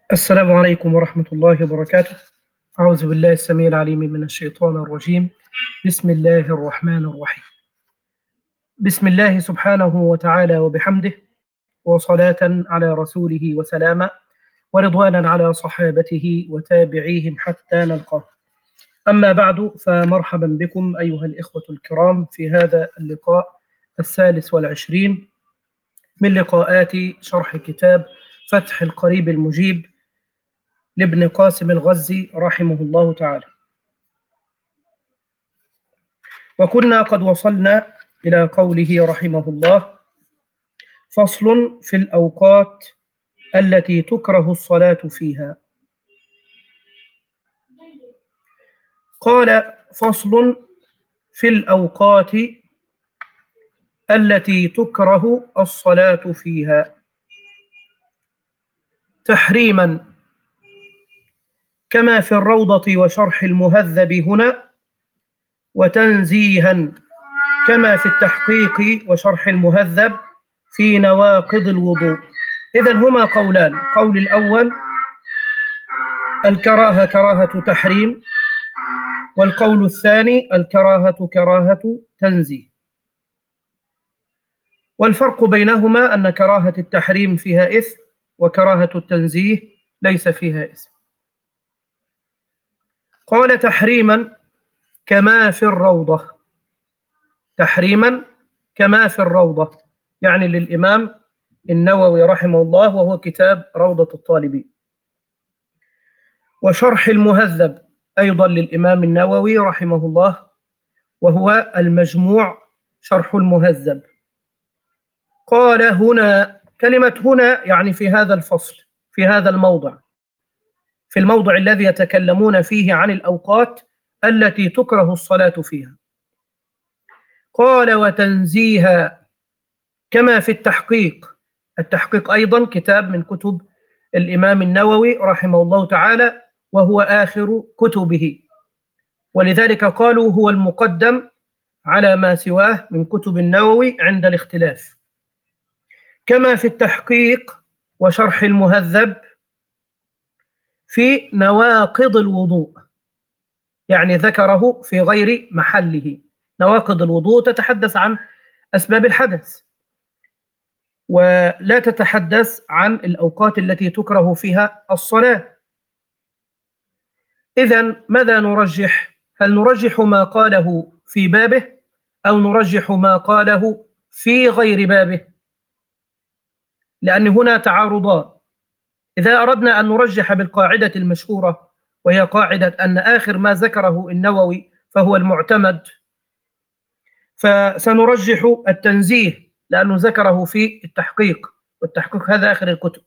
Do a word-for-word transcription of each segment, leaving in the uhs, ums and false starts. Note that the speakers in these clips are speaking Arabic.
السلام عليكم ورحمة الله وبركاته. أعوذ بالله السميع العليم من الشيطان الرجيم. بسم الله الرحمن الرحيم. بسم الله سبحانه وتعالى وبحمده، وصلاة على رسوله وسلاما، ورضوانا على صحابته وتابعيهم حتى نلقاه. أما بعد، فمرحبا بكم أيها الإخوة الكرام في هذا اللقاء الثالث والعشرين من لقاءات شرح كتاب فتح القريب المجيب لابن قاسم الغزي رحمه الله تعالى. وكنا قد وصلنا إلى قوله رحمه الله: فصل في الأوقات التي تكره الصلاة فيها. قال: فصل في الأوقات التي تكره الصلاة فيها، تحريما كما في الروضة وشرح المهذب هنا، وتنزيها كما في التحقيق وشرح المهذب في نواقض الوضوء. إذن هما قولان: قول الأول الكراهة كراهة تحريم، والقول الثاني الكراهة كراهة تنزيه. والفرق بينهما أن كراهة التحريم فيها إثم، وكراهة التنزيه ليس فيها إثم. قال: تحريما كما في الروضة. تحريما كما في الروضة يعني للإمام النووي رحمه الله، وهو كتاب روضة الطالبين. وشرح المهذب أيضا للإمام النووي رحمه الله، وهو المجموع شرح المهذب. قال: هنا، كلمة هنا يعني في هذا الفصل، في هذا الموضع، في الموضع الذي يتكلمون فيه عن الأوقات التي تكره الصلاة فيها. قال: وتنزيها كما في التحقيق. التحقيق أيضا كتاب من كتب الإمام النووي رحمه الله تعالى، وهو آخر كتبه، ولذلك قالوا هو المقدم على ما سواه من كتب النووي عند الاختلاف. كما في التحقيق وشرح المهذب في نواقض الوضوء، يعني ذكره في غير محله. نواقض الوضوء تتحدث عن أسباب الحدث، ولا تتحدث عن الأوقات التي تكره فيها الصلاة. إذن ماذا نرجح؟ هل نرجح ما قاله في بابه، أو نرجح ما قاله في غير بابه؟ لأن هنا تعارضان. إذا أردنا أن نرجح بالقاعدة المشهورة، وهي قاعدة أن آخر ما ذكره النووي فهو المعتمد، فسنرجح التنزيه لأنه ذكره في التحقيق، والتحقيق هذا آخر الكتب.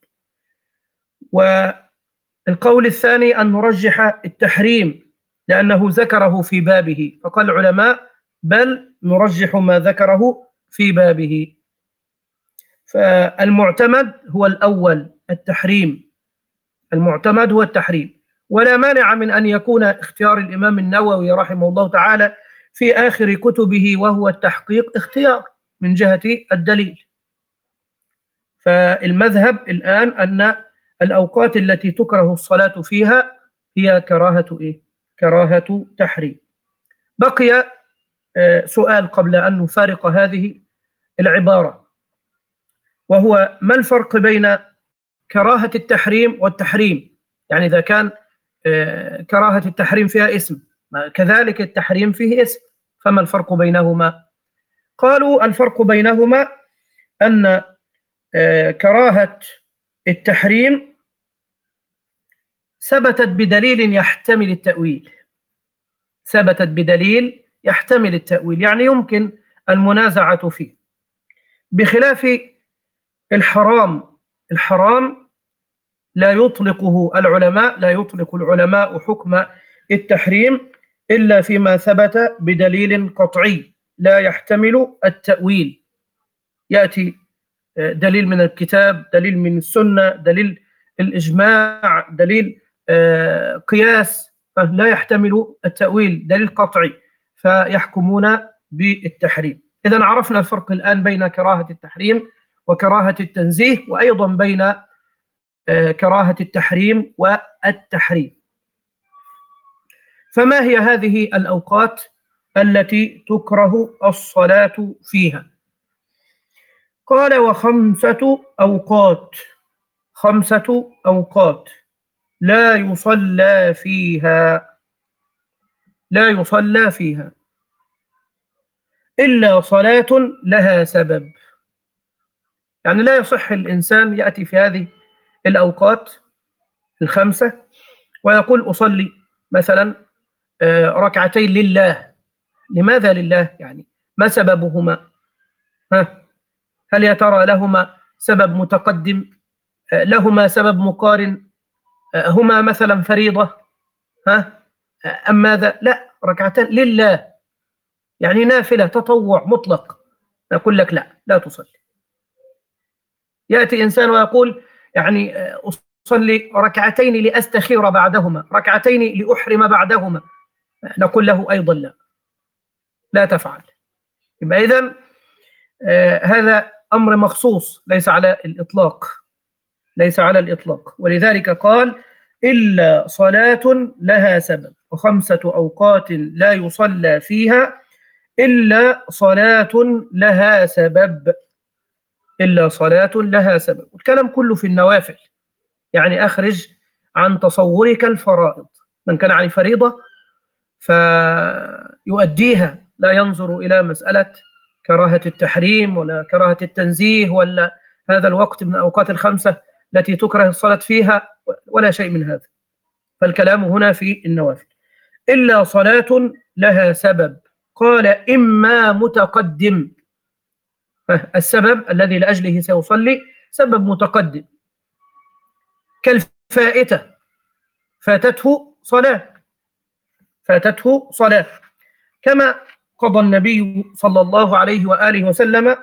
والقول الثاني أن نرجح التحريم لأنه ذكره في بابه، فقال العلماء: بل نرجح ما ذكره في بابه. فالمعتمد هو الأول، التحريم. المعتمد هو التحريم، ولا مانع من أن يكون اختيار الإمام النووي رحمه الله تعالى في آخر كتبه وهو التحقيق اختيار من جهة الدليل. فالمذهب الآن أن الأوقات التي تكره الصلاة فيها هي كراهة إيه؟ كراهة تحريم. بقي سؤال قبل أن نفارق هذه العبارة، وهو: ما الفرق بين كراهة التحريم والتحريم؟ يعني إذا كان كراهة التحريم فيها اسم، كذلك التحريم فيه اسم، فما الفرق بينهما؟ قالوا: الفرق بينهما أن كراهة التحريم ثبتت بدليل يحتمل التأويل. ثبتت بدليل يحتمل التأويل، يعني يمكن المنازعة فيه، بخلاف الحرام. الحرام لا يطلقه العلماء، لا يطلق العلماء حكم التحريم إلا فيما ثبت بدليل قطعي لا يحتمل التأويل. يأتي دليل من الكتاب، دليل من السنة، دليل الإجماع، دليل قياس، فلا يحتمل التأويل، دليل قطعي، فيحكمون بالتحريم. إذن عرفنا الفرق الآن بين كراهة التحريم وكراهة التنزيه، وأيضا بين كراهة التحريم والتحريم. فما هي هذه الأوقات التي تكره الصلاة فيها؟ قال وخمسة أوقات، خمسة أوقات لا يصلى فيها، لا يصلى فيها إلا صلاة لها سبب. يعني لا يصح الإنسان يأتي في هذه الأوقات الخمسة ويقول أصلي مثلا ركعتين لله. لماذا لله؟ يعني ما سببهما؟ ها؟ هل يا ترى لهما سبب متقدم؟ لهما سبب مقارن؟ هما مثلا فريضة؟ ها؟ أم ماذا؟ لا، ركعتين لله يعني نافلة تطوع مطلق، نقول لك لا، لا تصلي. يأتي إنسان ويقول يعني أصلي ركعتين لأستخير بعدهما، ركعتين لأحرم بعدهما، نقول له أيضا لا، لا تفعل. يبقى إذن آه هذا أمر مخصوص ليس على الإطلاق، ليس على الإطلاق. ولذلك قال إلا صلاة لها سبب، وخمسة أوقات لا يصلى فيها إلا صلاة لها سبب، إلا صلاة لها سبب. والكلام كله في النوافل، يعني أخرج عن تصورك الفرائض. من كان عن فريضة فيؤديها، لا ينظر إلى مسألة كراهة التحريم ولا كراهة التنزيه ولا هذا الوقت من الأوقات الخمسة التي تكره الصلاة فيها ولا شيء من هذا. فالكلام هنا في النوافل. إلا صلاة لها سبب، قال إما متقدم، السبب الذي لأجله سيصلي سبب متقدم، كالفائتة، فاتته صلاة، فاتته صلاة، كما قضى النبي صلى الله عليه وآله وسلم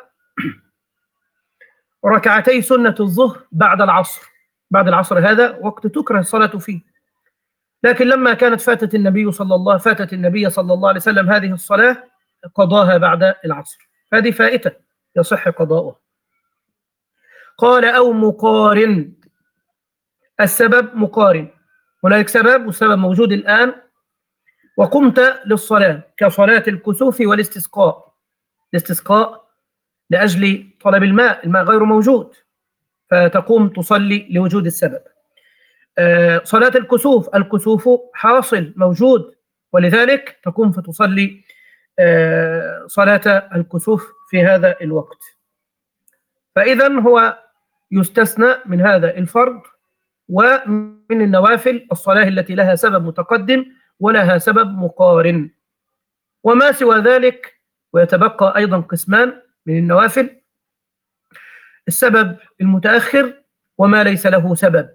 ركعتي سنة الظهر بعد العصر. بعد العصر هذا وقت تكره الصلاة فيه، لكن لما كانت فاتت النبي صلى الله فاتت النبي صلى الله عليه وسلم هذه الصلاة قضاها بعد العصر، هذه فائتة يصح قضاؤها. قال أو مقارن، السبب مقارن، هناك سبب والسبب موجود الآن وقمت للصلاة كصلاة الكسوف والاستسقاء، الاستسقاء لأجل طلب الماء، الماء غير موجود فتقوم تصلي لوجود السبب. آه صلاة الكسوف، الكسوف حاصل موجود ولذلك تقوم فتصلي آه صلاة الكسوف في هذا الوقت. فإذا هو يستثنى من هذا الفرض. ومن النوافل الصلاة التي لها سبب متقدم ولها سبب مقارن. وما سوى ذلك ويتبقى أيضا قسمان من النوافل: السبب المتأخر وما ليس له سبب،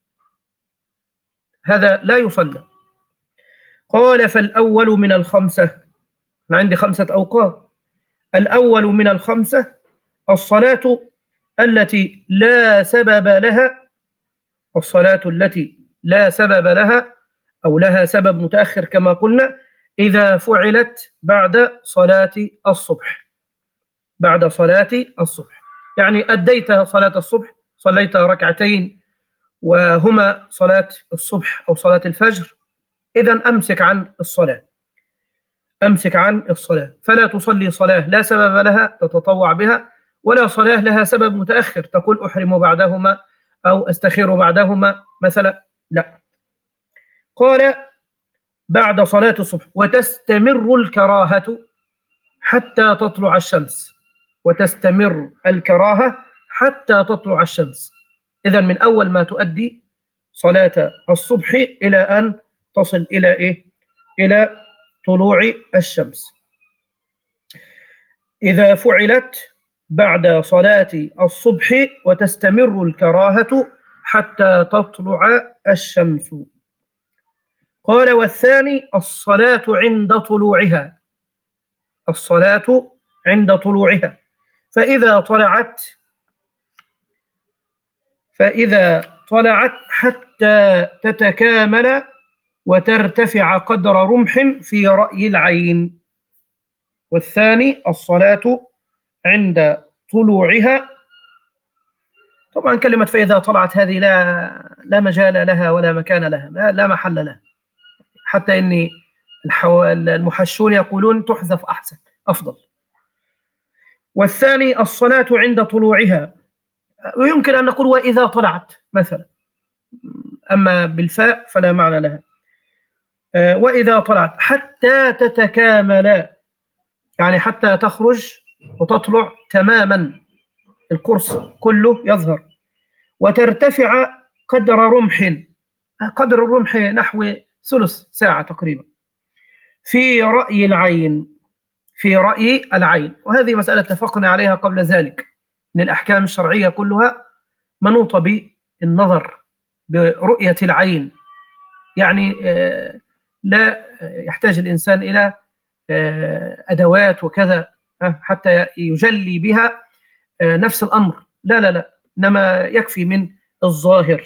هذا لا يصلى. قال فالأول من الخمسة، أنا عندي خمسة أوقات، الأول من الخمسة الصلاة التي لا سبب لها، الصلاة التي لا سبب لها أو لها سبب متأخر كما قلنا، إذا فعلت بعد صلاة الصبح، بعد صلاة الصبح، يعني أديت صلاة الصبح، صليت ركعتين وهما صلاة الصبح أو صلاة الفجر، إذن أمسك عن الصلاة، أمسك عن الصلاة، فلا تصلي صلاة لا سبب لها تتطوع بها، ولا صلاة لها سبب متأخر تقول أحرم بعدهما أو أستخير بعدهما مثلا، لا. قال بعد صلاة الصبح وتستمر الكراهة حتى تطلع الشمس، وتستمر الكراهة حتى تطلع الشمس، إذن من أول ما تؤدي صلاة الصبح إلى أن تصل إلى إيه؟ إلى طلوع الشمس. إذا فعلت بعد صلاة الصبح وتستمر الكراهة حتى تطلع الشمس. قال والثاني الصلاة عند طلوعها، الصلاة عند طلوعها، فإذا طلعت فإذا طلعت حتى تتكامل وترتفع قدر رمح في رأي العين. والثاني الصلاة عند طلوعها طبعا كلمة فإذا طلعت هذه لا لا مجال لها ولا مكان لها، لا, لا محل لها، حتى إن المحشون يقولون تحذف أحسن أفضل. والثاني الصلاة عند طلوعها، ويمكن أن نقول وإذا طلعت مثلا، أما بالفاء فلا معنى لها. وإذا طلعت حتى تتكامل، يعني حتى تخرج وتطلع تماما، القرص كله يظهر. وترتفع قدر رمح، قدر الرمح نحو ثلث ساعة تقريبا، في رأي العين، في رأي العين. وهذه مسألة اتفقنا عليها قبل ذلك، أن الأحكام الشرعية كلها منوطة بالنظر، برؤية العين، يعني لا يحتاج الإنسان إلى أدوات وكذا حتى يجلي بها نفس الأمر، لا لا لا، إنما يكفي من الظاهر.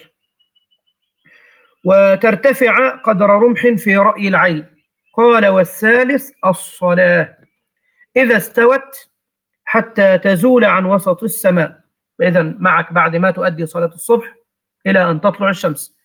وترتفع قدر رمح في رأي العين. قال والثالث الصلاة إذا استوت حتى تزول عن وسط السماء، إذا معك بعد ما تؤدي صلاة الصبح إلى أن تطلع الشمس،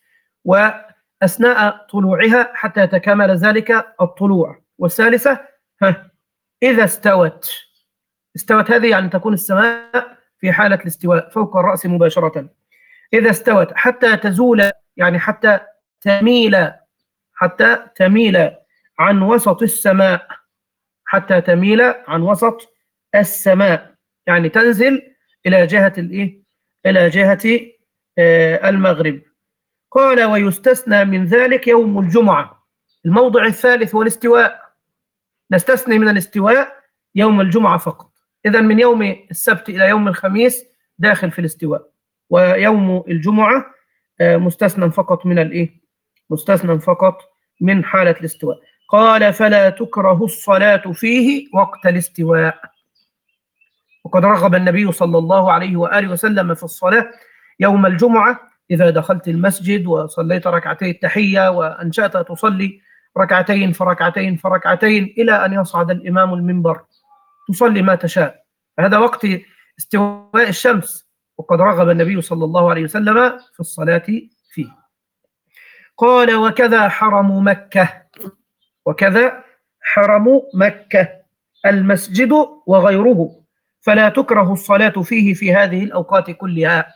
وأثناء طلوعها حتى يتكامل ذلك الطلوع. والثالثة إذا استوت، استوت هذه يعني تكون السماء في حالة الاستواء فوق الرأس مباشرة. إذا استوت حتى تزول، يعني حتى تميل، حتى تميل عن وسط السماء، حتى تميل عن وسط السماء، يعني تنزل إلى جهة الإيه؟ إلى جهة آه المغرب. قال ويستثنى من ذلك يوم الجمعة. الموضع الثالث هو الاستواء، نستثني من الاستواء يوم الجمعة فقط. إذن من يوم السبت إلى يوم الخميس داخل في الاستواء، ويوم الجمعة آه مستثنى فقط من الإيه؟ مستثنى فقط من حالة الاستواء. قال فلا تكره الصلاة فيه وقت الاستواء. وقد رغب النبي صلى الله عليه وآله وسلم في الصلاة يوم الجمعة، إذا دخلت المسجد وصليت ركعتي التحية وأنشأت تصلي ركعتين فركعتين فركعتين إلى أن يصعد الإمام المنبر، تصلي ما تشاء، هذا وقت استواء الشمس، وقد رغب النبي صلى الله عليه وسلم في الصلاة فيه. قال وكذا حرم مكة، وكذا حرم مكة المسجد وغيره، فلا تكره الصلاة فيه في هذه الأوقات كلها.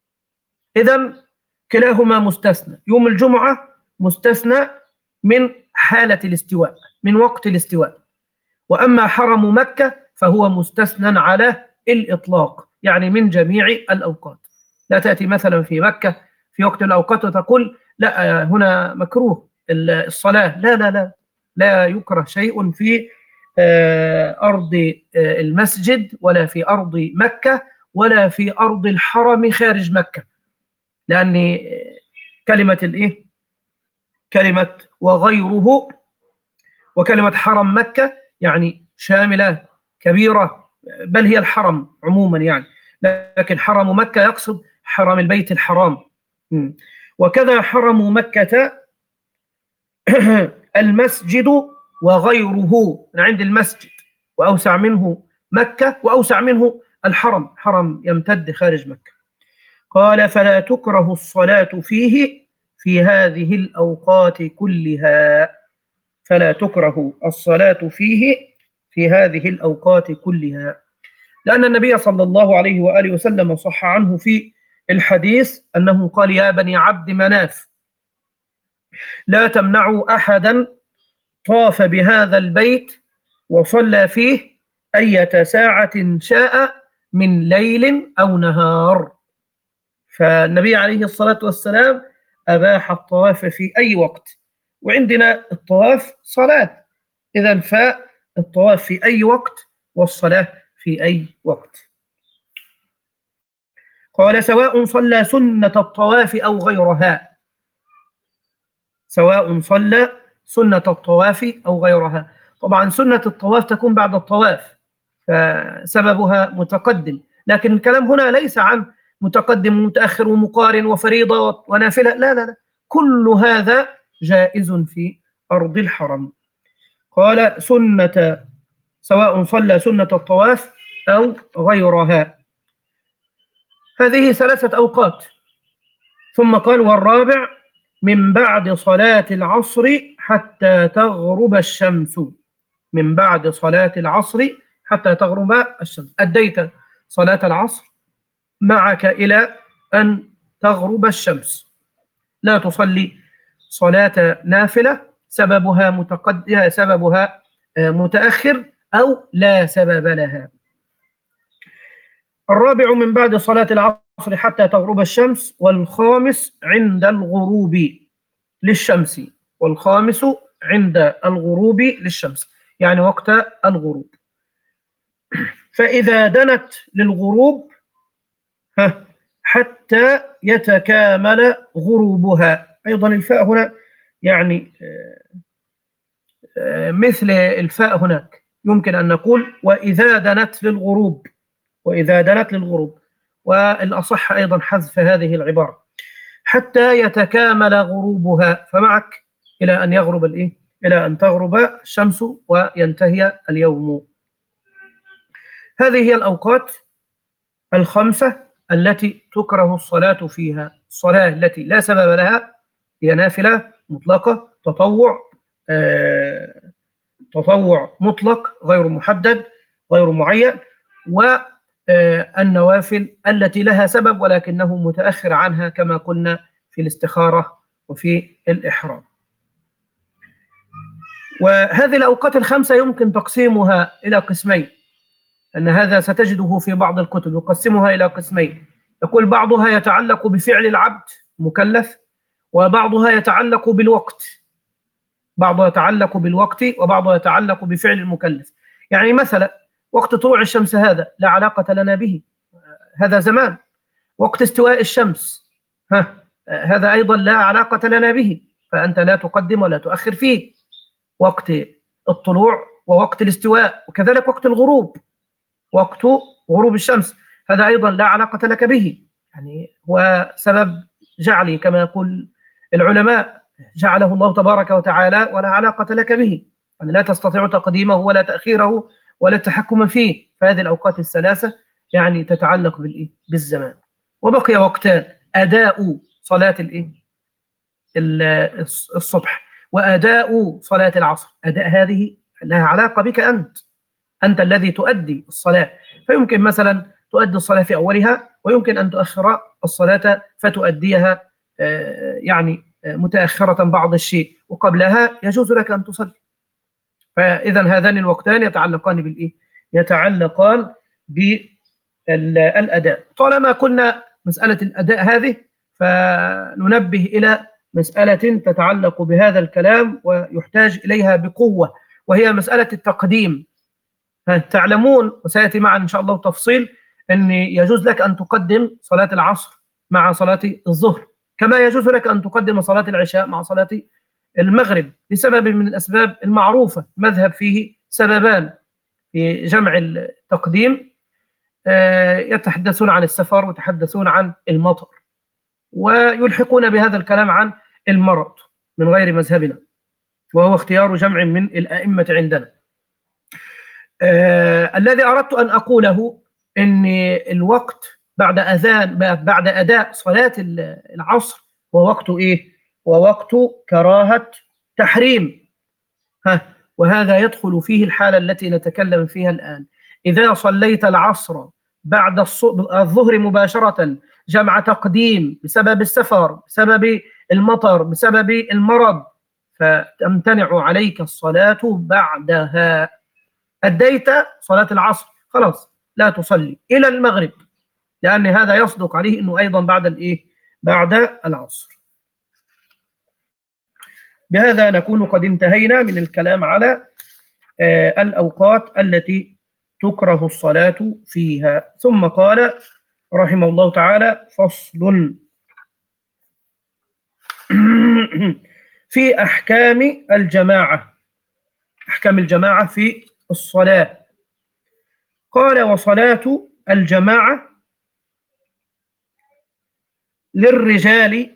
إذن كلاهما مستثنى، يوم الجمعة مستثنى من حالة الاستواء، من وقت الاستواء، وأما حرم مكة فهو مستثنى على الإطلاق، يعني من جميع الأوقات. لا تأتي مثلا في مكة في وقت الأوقات وتقول لا هنا مكروه الصلاة، لا لا لا، لا يكره شيء في أرض المسجد ولا في أرض مكة ولا في أرض الحرم خارج مكة، لأن كلمة الإيه؟ كلمة وغيره وكلمة حرم مكة يعني شاملة كبيرة، بل هي الحرم عموما يعني، لكن حرم مكة يقصد حرم البيت الحرام. وكذا حرم مكة المسجد وغيره، من عند المسجد، وأوسع منه مكة، وأوسع منه الحرم، حرم يمتد خارج مكة. قال فلا تكره الصلاة فيه في هذه الأوقات كلها، فلا تكره الصلاة فيه في هذه الأوقات كلها، لأن النبي صلى الله عليه وآله وسلم صح عنه في الحديث أنه قال يا بني عبد مناف لا تمنعوا أحدا طاف بهذا البيت وصلى فيه أية ساعة شاء من ليل أو نهار. فالنبي عليه الصلاة والسلام أباح الطواف في أي وقت، وعندنا الطواف صلاة، إذن فالطواف في أي وقت والصلاة في أي وقت. قال سواء صلى سنة الطواف أو غيرها، سواء صلى سنة الطواف أو غيرها. طبعا سنة الطواف تكون بعد الطواف فسببها متقدم، لكن الكلام هنا ليس عن متقدم ومتأخر ومقارن وفريضة ونافلة، لا لا لا، كل هذا جائز في أرض الحرم. قال سنة سواء صلى سنة الطواف أو غيرها. هذه ثلاثة أوقات. ثم قال: والرابع من بعد صلاة العصر حتى تغرب الشمس. من بعد صلاة العصر حتى تغرب الشمس. أديت صلاة العصر، معك إلى أن تغرب الشمس، لا تصلي صلاة نافلة سببها متقدم سببها متأخر أو لا سبب لها. الرابع من بعد صلاة العصر حتى تغرب الشمس. والخامس عند الغروب للشمس. والخامس عند الغروب للشمس، يعني وقت الغروب. فإذا دنت للغروب حتى يتكامل غروبها. أيضا الفاء هنا يعني مثل الفاء هناك، يمكن أن نقول وإذا دنت للغروب، وإذا دنت للغروب، والأصح أيضا حذف هذه العبارة حتى يتكامل غروبها، فمعك إلى أن يغرب الإيه؟ إلى أن تغرب الشمس وينتهي اليوم. هذه هي الأوقات الخمسة التي تكره الصلاة فيها. الصلاة التي لا سبب لها هي نافلة مطلقة، تطوع آه، تطوع مطلق غير محدد غير معين، والنوافل التي لها سبب ولكنه متأخر عنها كما قلنا في الاستخارة وفي الإحرام. وهذه الأوقات الخمسة يمكن تقسيمها إلى قسمين، أن هذا ستجده في بعض الكتب يقسمها إلى قسمين. يقول بعضها يتعلق بفعل العبد مكلف، وبعضها يتعلق بالوقت. بعضها يتعلق بالوقت وبعضها يتعلق بفعل المكلف. يعني مثلا وقت طلوع الشمس هذا لا علاقة لنا به، هذا زمان. وقت استواء الشمس ها هذا أيضا لا علاقة لنا به، فأنت لا تقدم ولا تؤخر فيه. وقت الطلوع ووقت الاستواء، وكذلك وقت الغروب، وقت غروب الشمس، هذا أيضا لا علاقة لك به، يعني هو سبب جعلي كما يقول العلماء، جعله الله تبارك وتعالى ولا علاقة لك به، يعني لا تستطيع تقديمه ولا تأخيره ولا التحكم فيه. فهذه الأوقات الثلاثة يعني تتعلق بالإيه؟ بالزمان. وبقي وقتان: أداء صلاة الإيه؟ الصبح، وأداء صلاة العصر. أداء هذه لها علاقة بك أنت، أنت الذي تؤدي الصلاة، فيمكن مثلا تؤدي الصلاة في أولها، ويمكن أن تؤخر الصلاة فتؤديها يعني متأخرة بعض الشيء، وقبلها يجوز لك أن تصلي. فإذا هذان الوقتان يتعلقان بالإيه؟ يتعلقان بالأداء. طالما قلنا مسألة الأداء هذه، فننبه إلى مسألة تتعلق بهذا الكلام ويحتاج إليها بقوة، وهي مسألة التقديم. تعلمون وسيأتي معنا إن شاء الله تفصيل أن يجوز لك أن تقدم صلاة العصر مع صلاة الظهر، كما يجوز لك أن تقدم صلاة العشاء مع صلاة المغرب، لسبب من الأسباب المعروفة. مذهب فيه سببان في جمع التقديم، يتحدثون عن السفر ويتحدثون عن المطر، ويلحقون بهذا الكلام عن المرض من غير مذهبنا، وهو اختيار جمع من الأئمة عندنا. آه الذي أردت أن أقوله أن الوقت بعد أذان بعد أداء صلاة العصر هو وقت إيه؟ ووقت كراهة تحريم. ها وهذا يدخل فيه الحالة التي نتكلم فيها الآن. إذا صليت العصر بعد الظهر مباشرة جمع تقديم بسبب السفر، بسبب المطر، بسبب المرض، فتمتنع عليك الصلاة بعدها. أديت صلاة العصر خلاص لا تصلي إلى المغرب، لأن هذا يصدق عليه أنه أيضا بعد الإيه؟ بعد العصر. بهذا نكون قد انتهينا من الكلام على آه الأوقات التي تكره الصلاة فيها. ثم قال رحمه الله تعالى: فصل في أحكام الجماعة. أحكام الجماعة في الصلاة. قال: وصلاة الجماعة للرجال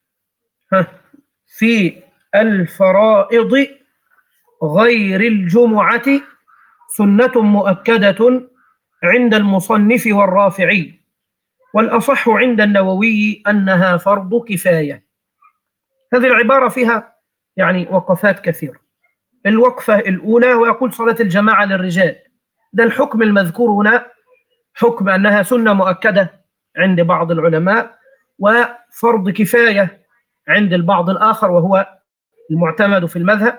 في الفرائض غير الجمعة سنة مؤكدة عند المصنف والرافعي. والأصح عند النووي أنها فرض كفاية. هذه العبارة فيها يعني وقفات كثيرة. الوقفة الأولى ويقول صلاة الجماعة للرجال، ده الحكم المذكور هنا حكم أنها سنة مؤكدة عند بعض العلماء وفرض كفاية عند البعض الآخر وهو المعتمد في المذهب،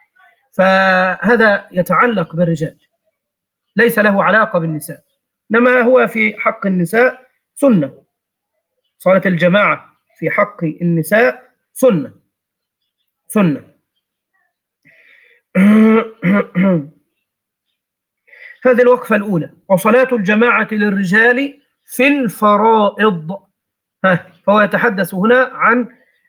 فهذا يتعلق بالرجال ليس له علاقة بالنساء، إنما هو في حق النساء سنة. صلاة الجماعة في حق النساء سنة سنة هذه الوقفة الأولى. وصلاة الجماعة للرجال في الفرائض، ها فهو يتحدث هنا عن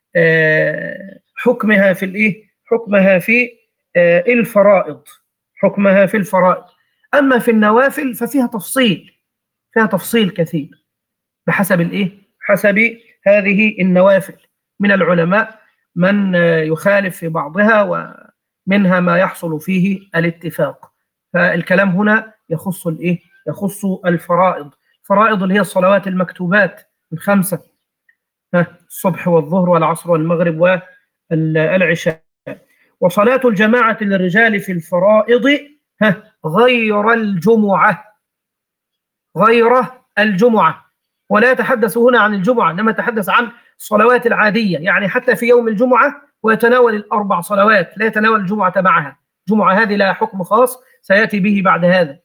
حكمها في الإيه؟ حكمها في الفرائض، حكمها في الفرائض. أما في النوافل ففيها تفصيل، فيها تفصيل كثير بحسب الإيه؟ حسب هذه النوافل. من العلماء من يخالف في بعضها ومنها ما يحصل فيه الاتفاق. فالكلام هنا يخص الإيه؟ يخص الفرائض. فرائض اللي هي الصلوات المكتوبات الخمسة، الصبح والظهر والعصر والمغرب والعشاء. وصلاة الجماعة للرجال في الفرائض غير الجمعة، غير الجمعة. ولا يتحدث هنا عن الجمعة، إنما يتحدث عن الصلوات العادية، يعني حتى في يوم الجمعة ويتناول الأربع صلوات، لا يتناول الجمعة معها. الجمعة هذه لها حكم خاص سيأتي به بعد هذا.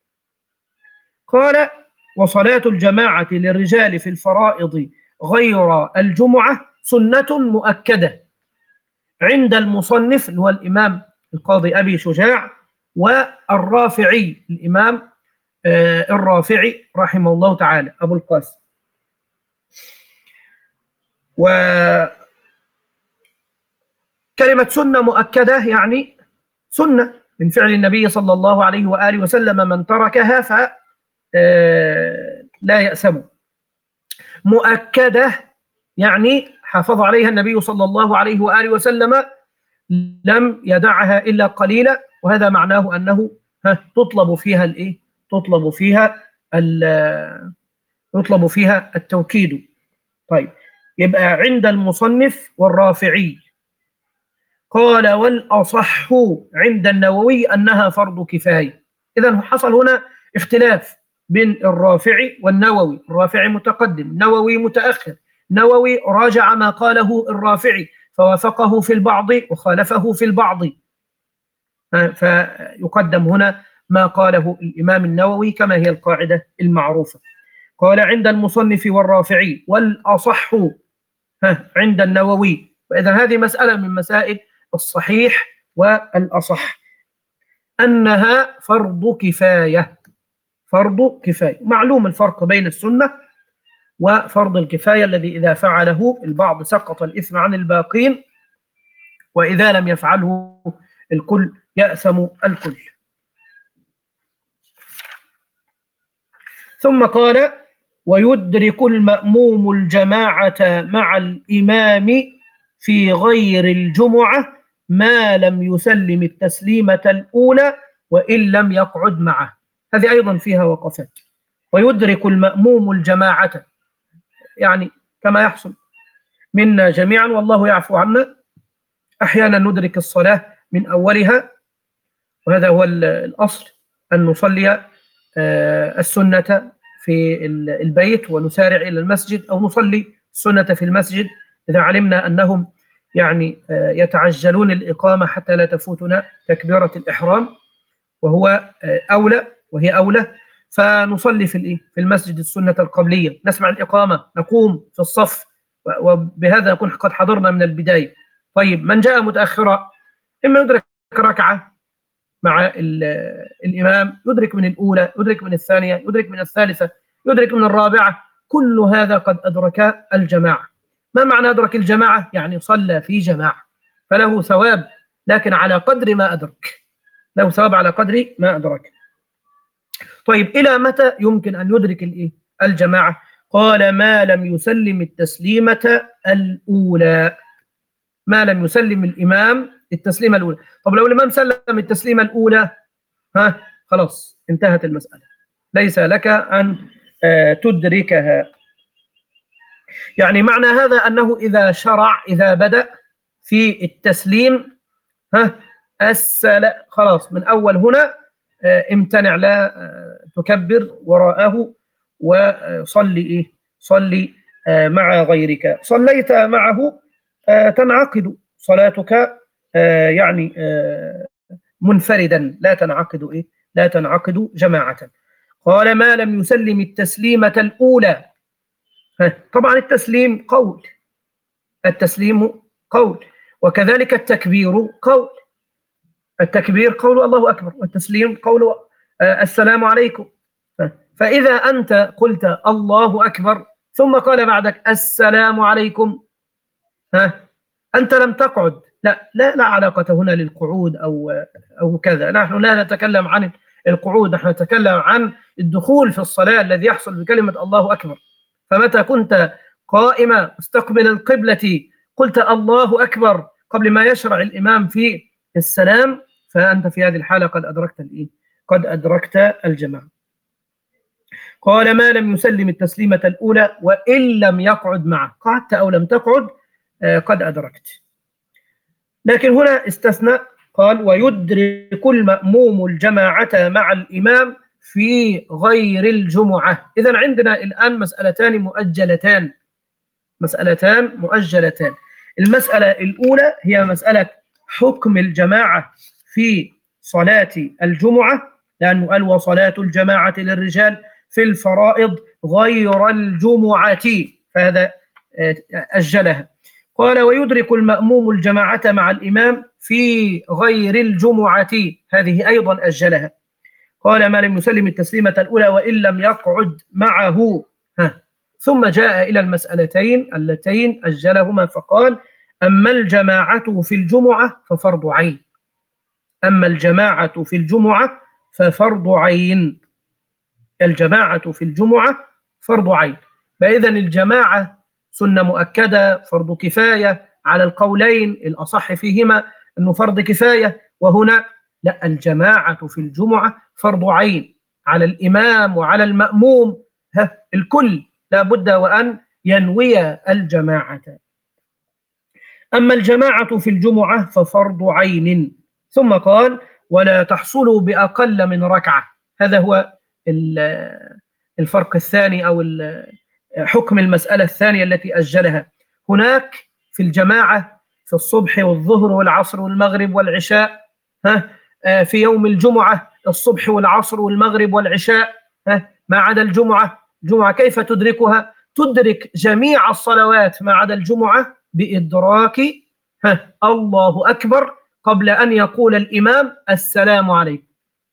قال وصلاة الجماعة للرجال في الفرائض غير الجمعة سنة مؤكدة عند المصنف اللي هو الإمام القاضي أبي شجاع والرافعي، الإمام الرافعي رحمه الله تعالى أبو القاسم. وكلمة سنة مؤكدة يعني سنة من فعل النبي صلى الله عليه وآله وسلم، من تركها فلا يأثم. مؤكدة يعني حافظ عليها النبي صلى الله عليه وآله وسلم، لم يدعها إلا قليلا، وهذا معناه أنه تطلب فيها الإيه؟ تطلب فيها يطلب فيها التوكيد. طيب، يبقى عند المصنف والرافعي. قال والأصح عند النووي أنها فرض كفاية. إذن حصل هنا اختلاف بين الرافعي والنووي، الرافعي متقدم، النووي متأخر. النووي راجع ما قاله الرافعي فوافقه في البعض وخالفه في البعض، فيقدم هنا ما قاله الإمام النووي كما هي القاعدة المعروفة. قال عند المصنف والرافعي والأصح عند النووي. فإذا هذه مسألة من مسائل الصحيح والأصح، أنها فرض كفاية. فرض كفاية. معلوم الفرق بين السنة وفرض الكفاية الذي إذا فعله البعض سقط الإثم عن الباقين، وإذا لم يفعله الكل يأثم الكل. ثم قال ويدرك المأموم الجماعة مع الإمام في غير الجمعة ما لم يسلم التسليمة الأولى وإن لم يقعد معه. هذه أيضا فيها وقفات. ويدرك المأموم الجماعة يعني كما يحصل منا جميعا والله يعفو عنا، أحيانا ندرك الصلاة من أولها، وهذا هو الأصل أن نصلي السنة في البيت ونسارع إلى المسجد، أو نصلي السنة في المسجد إذا علمنا أنهم يعني يتعجلون الإقامة حتى لا تفوتنا تكبيرة الإحرام، وهو أولى وهي أولى، فنصلي في الإيه؟ في المسجد السنة القبلية، نسمع الإقامة نقوم في الصف، وبهذا نكون قد حضرنا من البداية. طيب، من جاء متأخرا إما يدرك ركعة مع الإمام، يدرك من الأولى، يدرك من الثانية، يدرك من الثالثة، يدرك من الرابعة، كل هذا قد أدرك الجماعة. ما معنى أدرك الجماعة؟ يعني صلى في جماعة، فله ثواب لكن على قدر ما أدرك، له ثواب على قدر ما أدرك. طيب، إلى متى يمكن أن يدرك الإيه؟ الجماعة؟ قال ما لم يسلم التسليمة الأولى، ما لم يسلم الإمام التسليمة الأولى. طب لو الإمام سلم التسليمة الأولى ها خلاص انتهت المسألة، ليس لك أن تدركها. يعني معنى هذا أنه إذا شرع، إذا بدأ في التسليم، ها السلام، خلاص من أول هنا امتنع، لا تكبر وراءه وصلي إيه؟ صلي مع غيرك. صليت معه تنعقد صلاتك يعني منفردا، لا تنعقد إيه؟ لا تنعقد جماعة. قال ما لم يسلم التسليمة الأولى. طبعا التسليم قول، التسليم قول، وكذلك التكبير قول. التكبير قول الله أكبر، والتسليم قول السلام عليكم. فإذا أنت قلت الله أكبر ثم قال بعدك السلام عليكم، ها أنت لم تقعد، لا لا لا علاقة هنا للقعود أو أو كذا. نحن لا نتكلم عن القعود، نحن نتكلم عن الدخول في الصلاة الذي يحصل بكلمة الله أكبر. فمتى كنت قائمة مستقبل القبلة قلت الله أكبر قبل ما يشرع الإمام في السلام، فأنت في هذه الحالة قد أدركت الإيه؟ قد أدركت الجماعة. قال ما لم يسلم التسليمة الأولى وإن لم يقعد معه، قعدت أو لم تقعد قد أدركت. لكن هنا استثنى، قال ويدرك المأموم الجماعة مع الإمام في غير الجمعة. إذن عندنا الآن مسألتان مؤجلتان، مسألتان مؤجلتان. المسألة الأولى هي مسألة حكم الجماعة في صلاة الجمعة، لأنه قال وصلاة الجماعة للرجال في الفرائض غير الجمعة، فهذا أجلها. قال ويدرك المأموم الجماعة مع الإمام في غير الجمعة، هذه أيضا أجلها. قال ما لم يسلم التسليمة الأولى وإن لم يقعد معه. ها. ثم جاء إلى المسألتين اللتين أجلهما فقال أما الجماعة في الجمعة ففرض عين. أما الجماعة في الجمعة ففرض عين. الجماعة في الجمعة فرض عين. فإذا الجماعة سنة مؤكدة، فرض كفاية على القولين، الأصح فيهما أنه فرض كفاية، وهنا لا، الجماعة في الجمعة فرض عين على الإمام وعلى المأموم، ها الكل لا بد وأن ينوي الجماعة. أما الجماعة في الجمعة ففرض عين. ثم قال ولا تحصل بأقل من ركعة. هذا هو الفرق الثاني أو حكم المسألة الثانية التي أجلها. هناك في الجماعة في الصبح والظهر والعصر والمغرب والعشاء، ها في يوم الجمعة الصبح والعصر والمغرب والعشاء، ها ما عدا الجمعة. الجمعة كيف تدركها؟ تدرك جميع الصلوات ما عدا الجمعة بإدراك ها الله أكبر قبل أن يقول الإمام السلام عليكم.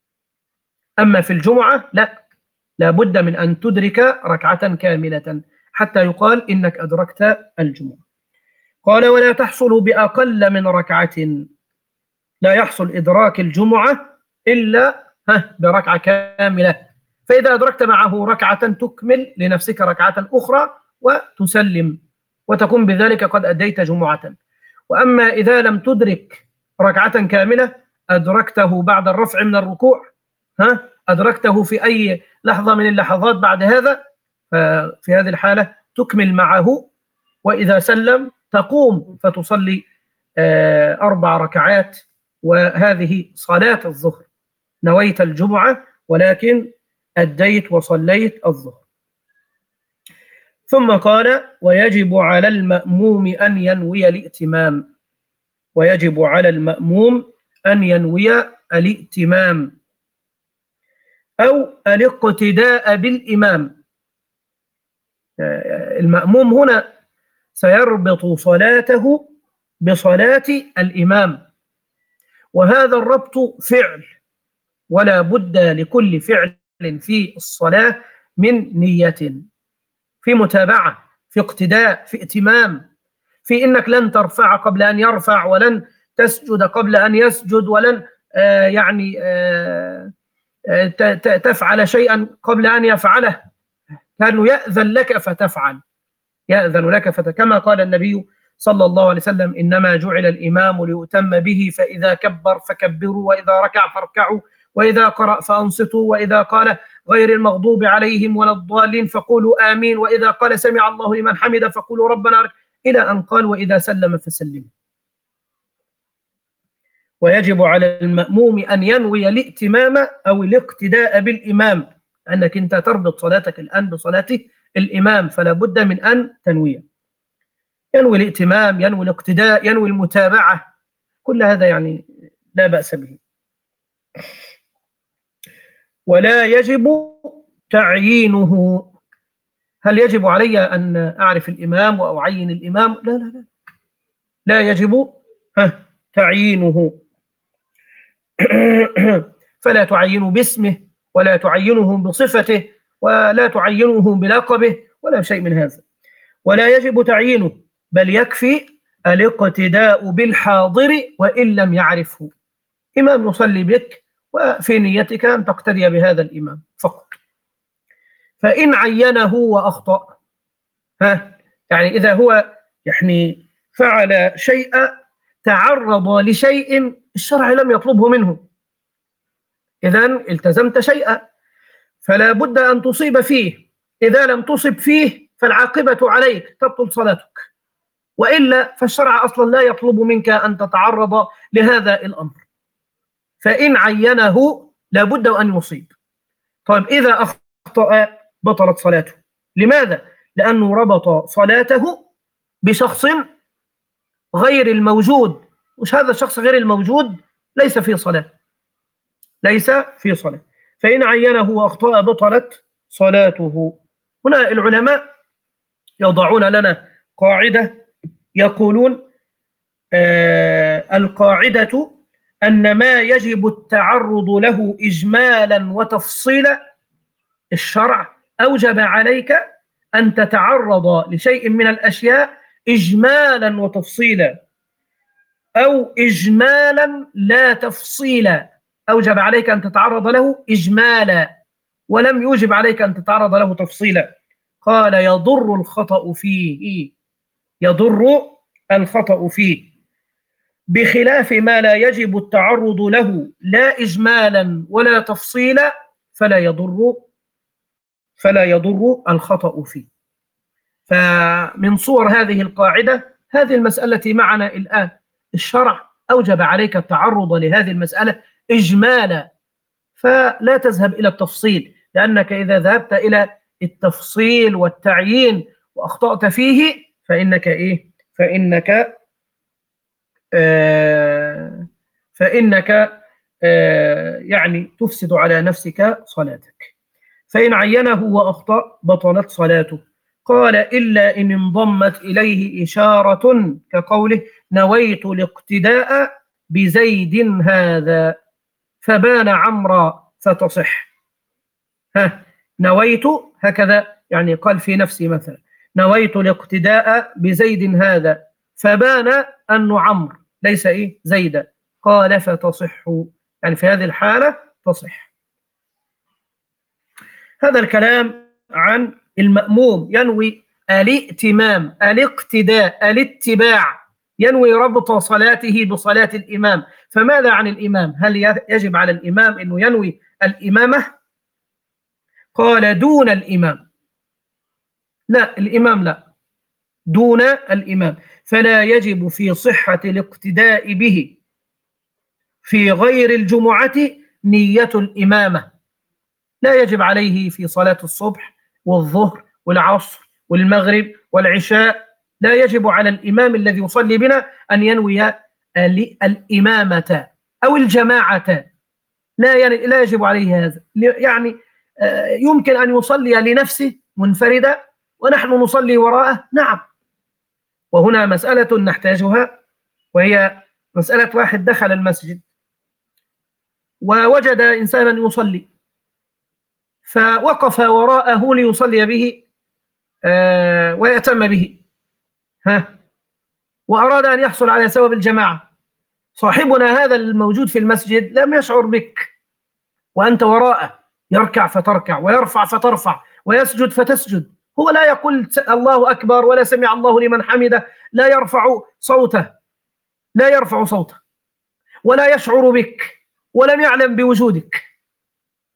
أما في الجمعة لا، لا بد من أن تدرك ركعة كاملة حتى يقال إنك أدركت الجمعة. قال ولا تحصل بأقل من ركعة، لا يحصل إدراك الجمعة إلا بركعة كاملة. فإذا أدركت معه ركعة تكمل لنفسك ركعة أخرى وتسلم، وتكون بذلك قد أديت جمعة. وأما إذا لم تدرك ركعة كاملة أدركته بعد الرفع من الركوع، ها أدركته في أي لحظة من اللحظات بعد هذا، ففي هذه الحالة تكمل معه، وإذا سلم تقوم فتصلي أربع ركعات، وهذه صلاة الظهر. نويت الجمعة ولكن أديت وصليت الظهر. ثم قال ويجب على المأموم أن ينوي الائتمام. ويجب على المأموم أن ينوي الائتمام أو الاقتداء بالإمام. المأموم هنا سيربط صلاته بصلاة الإمام، وهذا الربط فعل، ولا بد لكل فعل في الصلاة من نية، في متابعة، في اقتداء، في ائتمام، في إنك لن ترفع قبل أن يرفع، ولن تسجد قبل أن يسجد، ولن آه يعني آه تفعل شيئا قبل أن يفعله، كانوا يأذن لك فتفعل، يأذن لك فت... كما قال النبي صلى الله عليه وسلم إنما جعل الإمام ليؤتم به فإذا كبر فكبروا وإذا ركع فاركعوا وإذا قرأ فأنصتوا، وإذا قال غير المغضوب عليهم ولا الضالين فقولوا آمين، وإذا قال سمع الله لمن حمده فقولوا ربنا، إلى أن قال وإذا سلم فسلموا. ويجب على المأموم أن ينوي الائتمام أو الاقتداء بالإمام، أنك أنت تربط صلاتك الآن بصلاة الإمام، فلا بد من أن تنوي، ينوي الائتمام، ينوي الاقتداء، ينوي المتابعة، كل هذا يعني لا بأس به. ولا يجب تعيينه. هل يجب علي أن أعرف الإمام وأعين الإمام؟ لا لا لا لا يجب تعيينه. فلا تعينه باسمه، ولا تعينه بصفته، ولا تعينه بلقبه، ولا شيء من هذا. ولا يجب تعيينه، بل يكفي الاقتداء بالحاضر وإن لم يعرفه. إمام يصلي بك وفي نيتك أن تقتدي بهذا الإمام فقط. فإن عينه وأخطأ، ها يعني إذا هو يعني فعل شيئا، تعرض لشيء الشرع لم يطلبه منه، إذن التزمت شيئا فلا بد أن تصيب فيه، إذا لم تصب فيه فالعاقبة عليك، تبطل صلاتك، وإلا فالشرع أصلا لا يطلب منك أن تتعرض لهذا الأمر. فإن عينه لا بد أن يصيب. طيب إذا أخطأ بطلت صلاته. لماذا؟ لأنه ربط صلاته بشخص غير الموجود، وش هذا الشخص غير الموجود ليس في صلاة، ليس في صلاة. فإن عينه وأخطأ بطلت صلاته. هنا العلماء يضعون لنا قاعدة، يقولون آه القاعدة أن ما يجب التعرض له إجمالا وتفصيلا، الشرع أوجب عليك أن تتعرض لشيء من الأشياء إجمالا وتفصيلا، أو إجمالا لا تفصيلا. أوجب عليك أن تتعرض له إجمالا ولم يوجب عليك أن تتعرض له تفصيلا. قال يضر الخطأ فيه، يضر الخطأ فيه، بخلاف ما لا يجب التعرض له لا إجمالا ولا تفصيلا فلا يضر فلا يضر الخطأ فيه. فمن صور هذه القاعدة هذه المسألة معنا الآن، الشرع أوجب عليك التعرض لهذه المسألة إجمالا، فلا تذهب إلى التفصيل، لأنك إذا ذهبت إلى التفصيل والتعيين وأخطأت فيه فإنك إيه؟ فإنك آه فإنك آه يعني تفسد على نفسك صلاتك. فإن عينه وأخطأ بطلت صلاته. قال إلا إن انضمت إليه إشارة كقوله نويت الاقتداء بزيد هذا فبان عمرا فتصح. ها نويت هكذا يعني قال في نفسي مثلا نويت الاقتداء بزيد هذا فبان أنه عمرو ليس إيه زيدا، قال فتصح، يعني في هذه الحالة تصح. هذا الكلام عن المأموم ينوي الائتمام، الاقتداء، الاتباع، ينوي ربط صلاته بصلاة الإمام. فماذا عن الإمام؟ هل يجب على الإمام أنه ينوي الإمامة؟ قال دون الإمام، لا الإمام لا، دون الإمام. فلا يجب في صحة الاقتداء به في غير الجمعة نية الإمامة، لا يجب عليه في صلاة الصبح والظهر والعصر والمغرب والعشاء، لا يجب على الإمام الذي يصلي بنا أن ينوي الإمامة أو الجماعة، لا لا يجب عليه هذا. يعني يمكن أن يصلي لنفسه منفردا ونحن نصلي وراءه، نعم. وهنا مسألة نحتاجها، وهي مسألة واحد دخل المسجد ووجد إنسانا يصلي فوقف وراءه ليصلي به آه ويأتم به، ها وأراد أن يحصل على ثواب الجماعة. صاحبنا هذا الموجود في المسجد لم يشعر بك وأنت وراءه، يركع فتركع ويرفع فترفع ويسجد فتسجد، هو لا يقول الله أكبر ولا سمع الله لمن حمده، لا يرفع صوته، لا يرفع صوته ولا يشعر بك ولم يعلم بوجودك،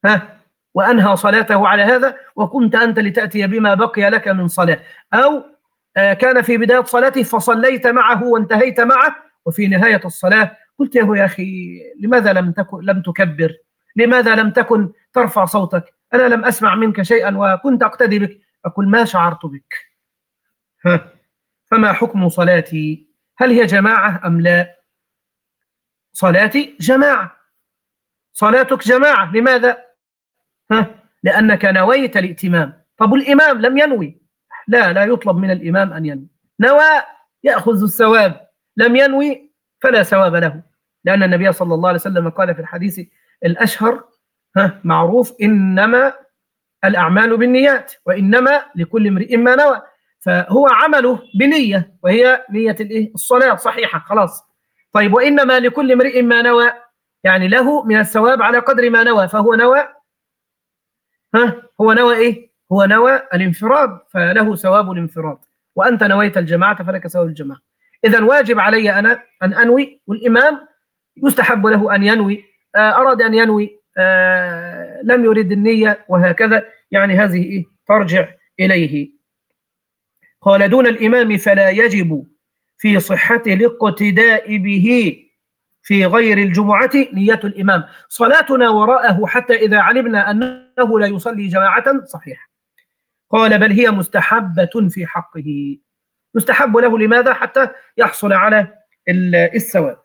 ها وأنهى صلاته على هذا، وكنت أنت لتأتي بما بقي لك من صلاة، أو كان في بداية صلاته فصليت معه وانتهيت معه، وفي نهاية الصلاة قلت له يا أخي لماذا لم تكن لم تكبر؟ لماذا لم تكن ترفع صوتك؟ أنا لم أسمع منك شيئا وكنت أقتدي بك. أقول ما شعرت بك. ها فما حكم صلاتي؟ هل هي جماعة أم لا؟ صلاتي جماعة. صلاتك جماعة. لماذا؟ ها لأنك نويت الائتمام. طب الإمام لم ينوي؟ لا لا يطلب من الإمام أن ينوي. نوى يأخذ الثواب، لم ينوي فلا ثواب له، لأن النبي صلى الله عليه وسلم قال في الحديث الأشهر ها معروف إنما الأعمال بالنيات وإنما لكل امرئ ما نوى، فهو عمله بنية وهي نية الصلاة صحيحة خلاص. طيب وإنما لكل امرئ ما نوى، يعني له من الثواب على قدر ما نوى، فهو نوى ها هو نوى إيه؟ هو نوى الانفراد فله ثواب الانفراد، وأنت نويت الجماعة فلك ثواب الجماعة. إذا واجب علي أنا أن أنوي، والإمام يستحب له أن ينوي، أراد أن ينوي آه لم يرد النية، وهكذا. يعني هذه إيه؟ ترجع إليه. قال دون الإمام فلا يجب في صحة الاقتداء به في غير الجمعة نية الإمام. صلاتنا وراءه حتى إذا علمنا أنه لا يصلي جماعة صحيح. قال بل هي مستحبة في حقه. يستحب له لماذا؟ حتى يحصل على الثواب.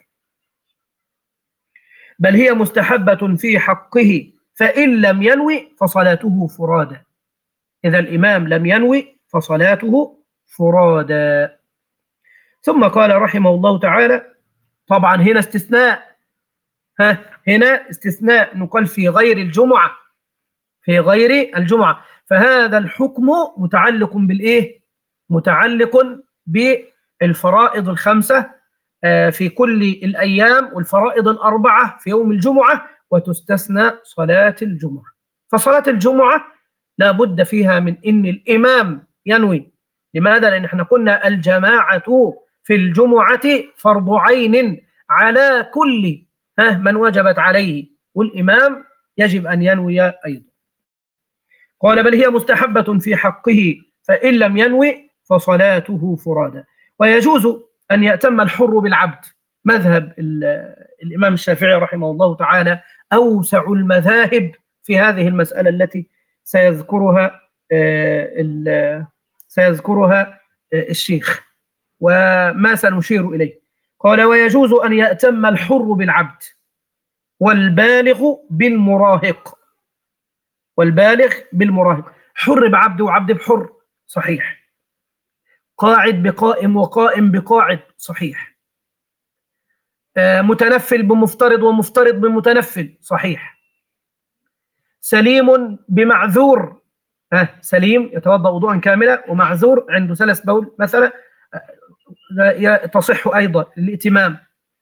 بل هي مستحبة في حقه فإن لم ينوي فصلاته فرادى. إذا الإمام لم ينوي فصلاته فرادى. ثم قال رحمه الله تعالى، طبعا هنا استثناء، ها هنا استثناء نقال في غير الجمعة، في غير الجمعة، فهذا الحكم متعلق بالإيه؟ متعلق بالفرائض الخمسة في كل الأيام، والفرائض الأربعة في يوم الجمعة، وتستثنى صلاة الجمعة. فصلاة الجمعة لا بد فيها من إن الإمام ينوي. لماذا؟ لأن احنا قلنا الجماعة في الجمعة فرض عين على كل من وجبت عليه، والإمام يجب أن ينوي أيضا. قال بل هي مستحبة في حقه فإن لم ينوي فصلاته فرادى. ويجوز أن يأتم الحر بالعبد. مذهب الإمام الشافعي رحمه الله تعالى أوسع المذاهب في هذه المسألة التي سيذكرها سيذكرها الشيخ وما سنشير إليه. قال ويجوز أن يأتم الحر بالعبد والبالغ بالمراهق. والبالغ بالمراهق، حر بعبد وعبد بحر صحيح، قاعد بقائم وقائم بقاعد صحيح، آه متنفل بمفترض ومفترض بمتنفل صحيح، سليم بمعذور، آه سليم يتوضأ وضوءا كاملا ومعذور عنده سلس بول مثلا آه تصح أيضا الائتمام.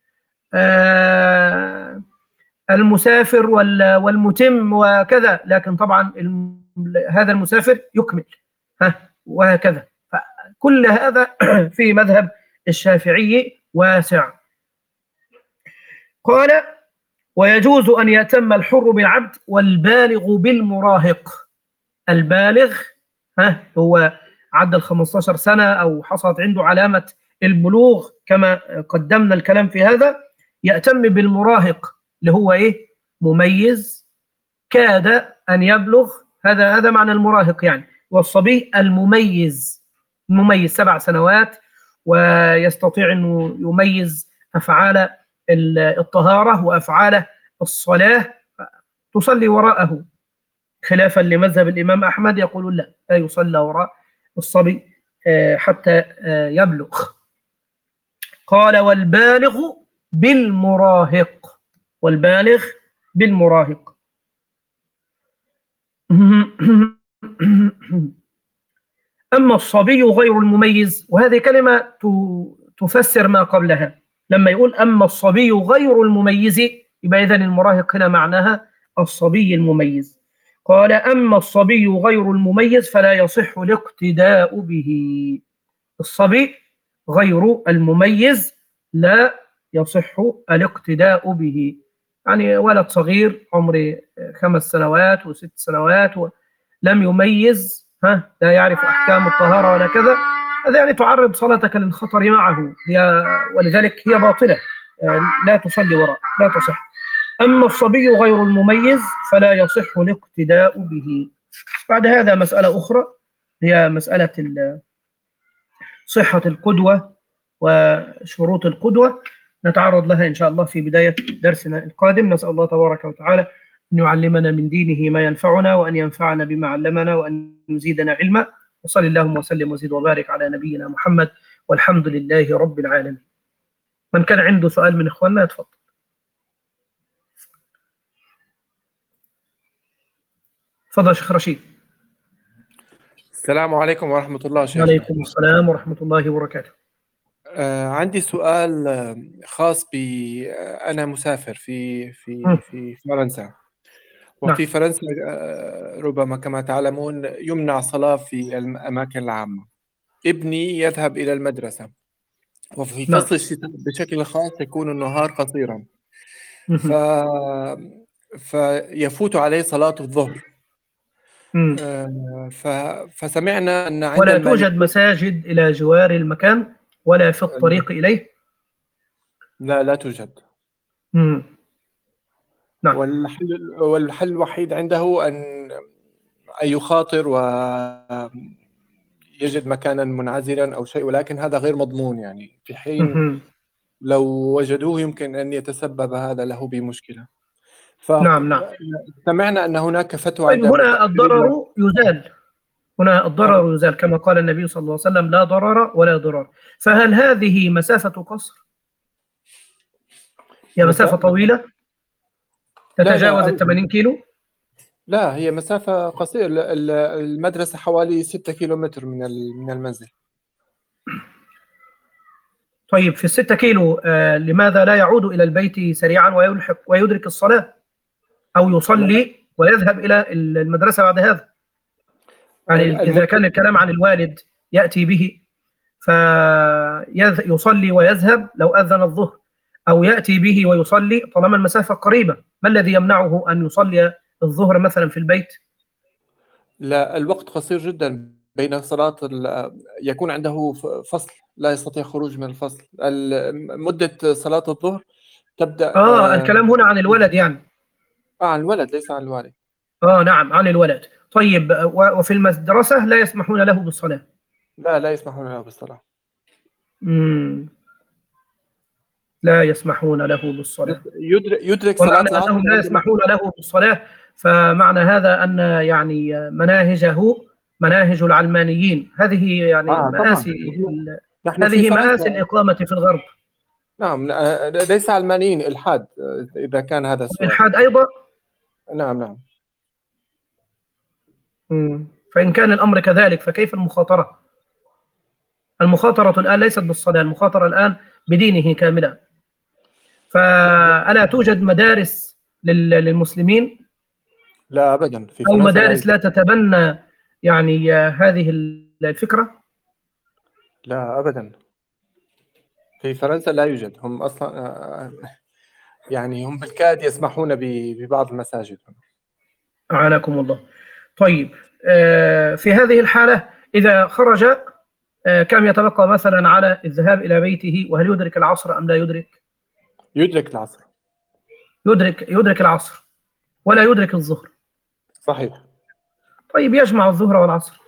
آه المسافر والمتم وكذا، لكن طبعا هذا المسافر يكمل ها وهكذا. كل هذا في مذهب الشافعي واسع. قال ويجوز أن يتم الحر بالعبد والبالغ بالمراهق. البالغ ها هو عدى ال خمسة عشر سنة أو حصلت عنده علامة البلوغ كما قدمنا الكلام في هذا، يأتم بالمراهق اللي هو إيه؟ مميز كاد أن يبلغ، هذا هذا معنى المراهق يعني. والصبي المميز، مميز سبع سنوات ويستطيع أنه يميز أفعال الطهارة وأفعال الصلاة، تصلي وراءه، خلافا لمذهب الإمام أحمد يقول لا لا يصلى وراء الصبي حتى يبلغ. قال والبالغ بالمراهق. والبالغ بالمراهق. أما الصبي غير المميز، وهذه كلمة تفسر ما قبلها، لما يقول أما الصبي غير المميز يبقى إذن المراهق هنا معناها الصبي المميز. قال أما الصبي غير المميز فلا يصح الاقتداء به. الصبي غير المميز لا يصح الاقتداء به. يعني ولد صغير عمري خمس سنوات وست سنوات ولم يميز، ها، لا يعرف أحكام الطهارة ولا كذا، هذا يعني تعرض صلاتك للخطر معه، هي ولذلك هي باطلة، لا تصلي وراء، لا تصح. أما الصبي غير المميز فلا يصح الاقتداء به. بعد هذا مسألة أخرى هي مسألة صحة القدوة وشروط القدوة، نتعرض لها إن شاء الله في بداية درسنا القادم. نسأل الله تبارك وتعالى أن يعلمنا من دينه ما ينفعنا، وأن ينفعنا بما علمنا، وأن يزيدنا علما. وصلى اللهم وسلم وزد وبارك على نبينا محمد، والحمد لله رب العالمين. من كان عنده سؤال من إخواننا يتفضل. تفضل شيخ رشيد. السلام عليكم ورحمة الله شيخنا. وعليكم السلام ورحمة الله وبركاته. آه عندي سؤال خاص ب آه أنا مسافر في في في فرنسا، وفي نعم. فرنسا آه ربما كما تعلمون يمنع الصلاة في الأماكن العامة. ابني يذهب إلى المدرسة، وفي نعم. فصل الشتاء بشكل خاص يكون النهار قصيرا، ف فيفوت عليه صلاة الظهر. آه ف... فسمعنا أن عند ولا توجد المالكية مساجد إلى جوار المكان ولا في الطريق إليه؟ لا لا توجد. مم. نعم. والحل والحل الوحيد عنده أن أن يخاطر ويجد مكانا منعزلا أو شيء، ولكن هذا غير مضمون، يعني في حين مم. لو وجدوه يمكن أن يتسبب هذا له بمشكلة. نعم نعم. فسمعنا أن هناك فتوى طيب عند هنا الضرر يزال، هنا الضرر يزال كما قال النبي صلى الله عليه وسلم: لا ضرر ولا ضرار. فهل هذه مسافة قصر؟ هي مسافة طويلة تتجاوز ال ثمانين كيلو؟ لا، هي مسافة قصيرة. المدرسة حوالي ستة كيلومتر من من المنزل. طيب في الستة كيلو آه لماذا لا يعود إلى البيت سريعا ويلحق ويدرك الصلاة، أو يصلي ويذهب إلى المدرسة بعد هذا؟ يعني إذا كان الكلام عن الوالد يأتي به فيصلي ويذهب لو أذن الظهر، أو يأتي به ويصلي طالما المسافة قريبة، ما الذي يمنعه أن يصلي الظهر مثلا في البيت؟ لا، الوقت قصير جدا بين صلاة، يكون عنده فصل لا يستطيع خروج من الفصل. مدة صلاة الظهر تبدأ. آه الكلام هنا عن الولد يعني. آه عن الولد ليس عن الوالد. آه نعم عن الولد. طيب وفي المدرسة لا يسمحون له بالصلاة؟ لا لا يسمحون له بالصلاة. مم. لا يسمحون له بالصلاة. يدرك, يدرك صلاة ومعنى العصر. أنهم لا يسمحون له بالصلاة فمعنى هذا أن يعني مناهجه مناهج العلمانيين، هذه يعني آه مآسي نحن هذه مآسي الإقامة في الغرب. نعم، ليس علمانيين، إلحاد إذا كان هذا السؤال. الإلحاد أيضا؟ نعم نعم. مم. فإن كان الأمر كذلك فكيف المخاطرة؟ المخاطرة الآن ليست بالصلاة، المخاطرة الآن بدينه كاملا. فألا توجد مدارس للمسلمين؟ لا أبدا. في أو مدارس لا تتبنى يعني هذه الفكرة؟ لا أبدا، في فرنسا لا يوجد. هم أصلا يعني هم بالكاد يسمحون ببعض المساجد. أعانكم الله. طيب في هذه الحالة إذا خرج كم يتبقى مثلا على الذهاب إلى بيته؟ وهل يدرك العصر أم لا يدرك؟ يدرك العصر. يدرك يدرك العصر ولا يدرك الظهر. صحيح. طيب يجمع الظهر والعصر.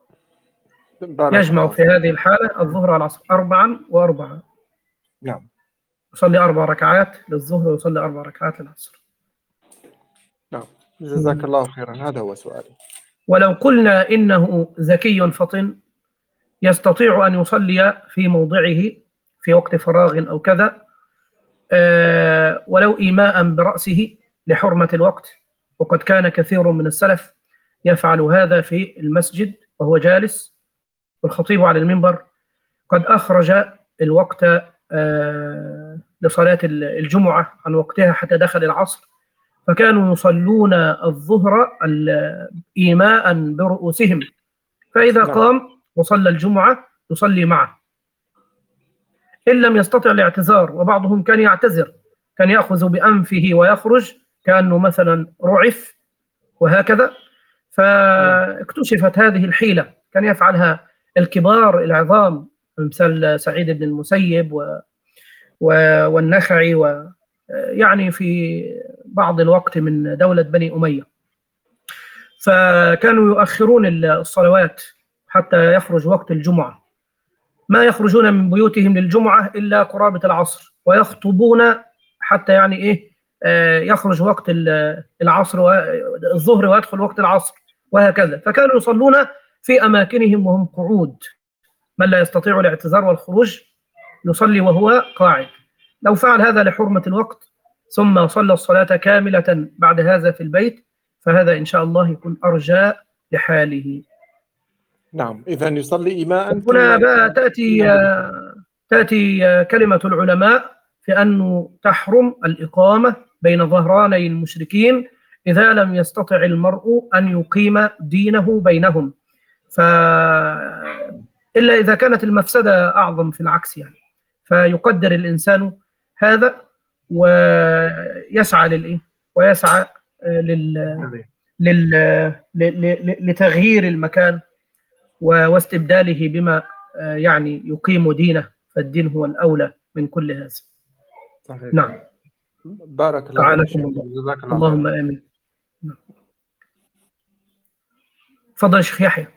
يجمع في هذه الحالة الظهر والعصر أربعا وأربعا. نعم. يصلي أربع ركعات للظهر ويصلي أربع ركعات للعصر. نعم. جزاك الله خيرا، هذا هو سؤالي. ولو قلنا إنه ذكي فطن يستطيع أن يصلي في موضعه في وقت فراغ أو كذا، أه ولو إيماء برأسه لحرمة الوقت، وقد كان كثير من السلف يفعل هذا في المسجد وهو جالس والخطيب على المنبر قد أخرج الوقت أه لصلاة الجمعة عن وقتها حتى دخل العصر، فكانوا يصلون الظهر إيماء برؤوسهم، فإذا قام وصلى الجمعة يصلي معه إن لم يستطع الاعتذار. وبعضهم كان يعتذر كان يأخذ بأنفه ويخرج كأنه مثلا رعف وهكذا. فاكتشفت هذه الحيلة، كان يفعلها الكبار العظام مثل سعيد بن المسيب و والنخعي، ويعني في بعض الوقت من دولة بني أمية. فكانوا يؤخرون الصلوات حتى يخرج وقت الجمعة، ما يخرجون من بيوتهم للجمعة إلا قرابة العصر، ويخطبون حتى يعني إيه يخرج وقت العصر والظهر ويدخل وقت العصر وهكذا. فكانوا يصلون في أماكنهم وهم قعود، من لا يستطيع الاعتذار والخروج يصلي وهو قاعد. لو فعل هذا لحرمة الوقت ثم صلى الصلاة كاملة بعد هذا في البيت، فهذا إن شاء الله يكون أرجى لحاله. نعم، إذا يصلي إيماء. هنا بقى تأتي تأتي كلمة العلماء في أنه تحرم الإقامة بين ظهراني المشركين إذا لم يستطع المرء أن يقيم دينه بينهم، ف إلا إذا كانت المفسدة أعظم في العكس يعني، فيقدر الإنسان هذا ويسعى للإيه؟ ويسعى لل... لل... لتغيير المكان واستبداله بما يعني يقيم دينه، فالدين هو الأولى من كل هذا. صحيح. نعم. بارك الله فيك. الله. اللهم آمين. تفضل يا شيخ يحيى.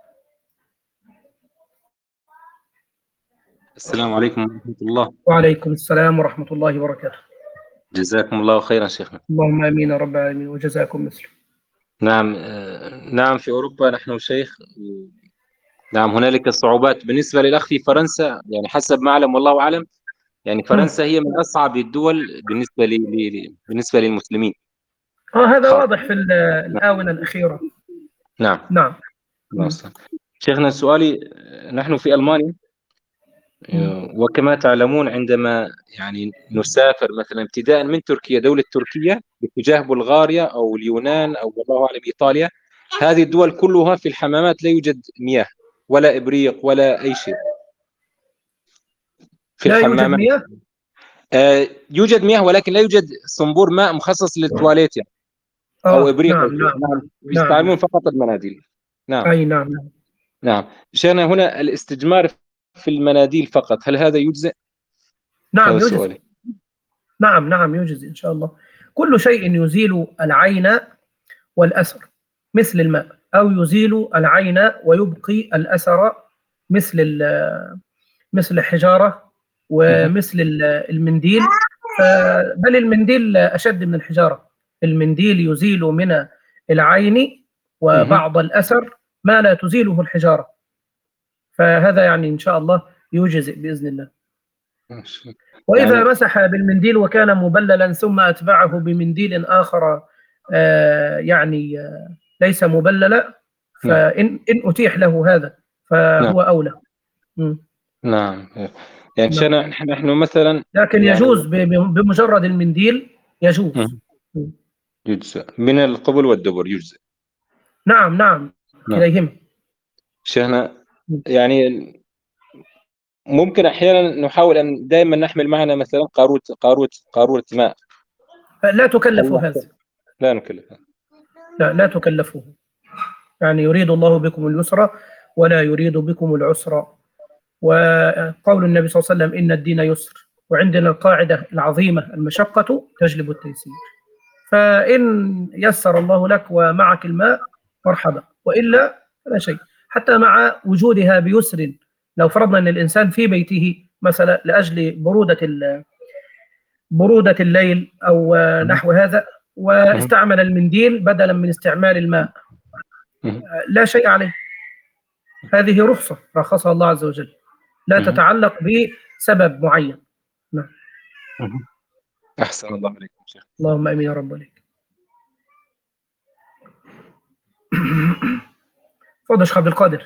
السلام عليكم ورحمة الله. وعليكم السلام ورحمة الله وبركاته. جزاكم الله خيرا شيخنا. اللهم آمين يا رب العالمين وجزاكم مثله. نعم نعم في أوروبا نحن شيخ، نعم هنالك صعوبات بالنسبة للأخ في فرنسا، يعني حسب ما أعلم والله أعلم، يعني فرنسا هي من أصعب الدول بالنسبة لي بالنسبة للمسلمين. اه هذا خاص. واضح في الآونة الأخيرة. نعم نعم. نعم. شيخنا سؤالي، نحن في ألمانيا وكما تعلمون عندما يعني نسافر مثلا ابتداء من تركيا، دولة تركيا باتجاه بلغاريا أو اليونان أو والله أعلم إيطاليا، هذه الدول كلها في الحمامات لا يوجد مياه ولا إبريق ولا أي شيء في لا الحمامات. يوجد مياه؟ آه يوجد مياه ولكن لا يوجد صنبور ماء مخصص للتواليت يعني. أو آه إبريق نعم أو نعم نعم يستعملون نعم. فقط المناديل. نعم أي نعم نعم نعم. شأننا هنا الاستجمار في المناديل فقط، هل هذا يجزئ؟ نعم يجزئ. نعم نعم يجزئ إن شاء الله. كل شيء يزيل العين والأثر مثل الماء، أو يزيل العين ويبقي الأثر مثل مثل الحجارة ومثل المنديل، بل المنديل أشد من الحجارة. المنديل يزيل من العين وبعض الأثر ما لا تزيله الحجارة، فهذا يعني إن شاء الله يجزئ بإذن الله. وإذا يعني مسح بالمنديل وكان مبللا ثم أتبعه بمنديل آخر آه يعني آه ليس مبللا، فإن إن أتيح له هذا فهو نعم. أولى. م. نعم يعني نعم. نحن مثلا لكن يعني يجوز بمجرد المنديل يجوز. م. يجزء من القبل والدبر يجزء. نعم نعم كليهما. شيخنا يعني ممكن احيانا نحاول ان دائما نحمل معنا مثلا قاروره قاروره قاروره ماء. لا تكلفوا هذا. لا نكلف. لا لا تكلفوه. يعني يريد الله بكم اليسر ولا يريد بكم العسر. وقول النبي صلى الله عليه وسلم إن الدين يسر، وعندنا القاعدة العظيمة المشقة تجلب التيسير. فإن يسر الله لك ومعك الماء مرحبا، وإلا فلا شيء. حتى مع وجودها بيسر، لو فرضنا أن الإنسان في بيته مثلا لأجل برودة برودة الليل أو نحو هذا واستعمل المنديل بدلا من استعمال الماء، لا شيء عليه. هذه رخصة رخصها الله عز وجل، لا تتعلق بسبب معين. نعم. أحسن الله عليكم شيخ. اللهم آمين يا رب عليك. تفضل شيخ عبد القادر.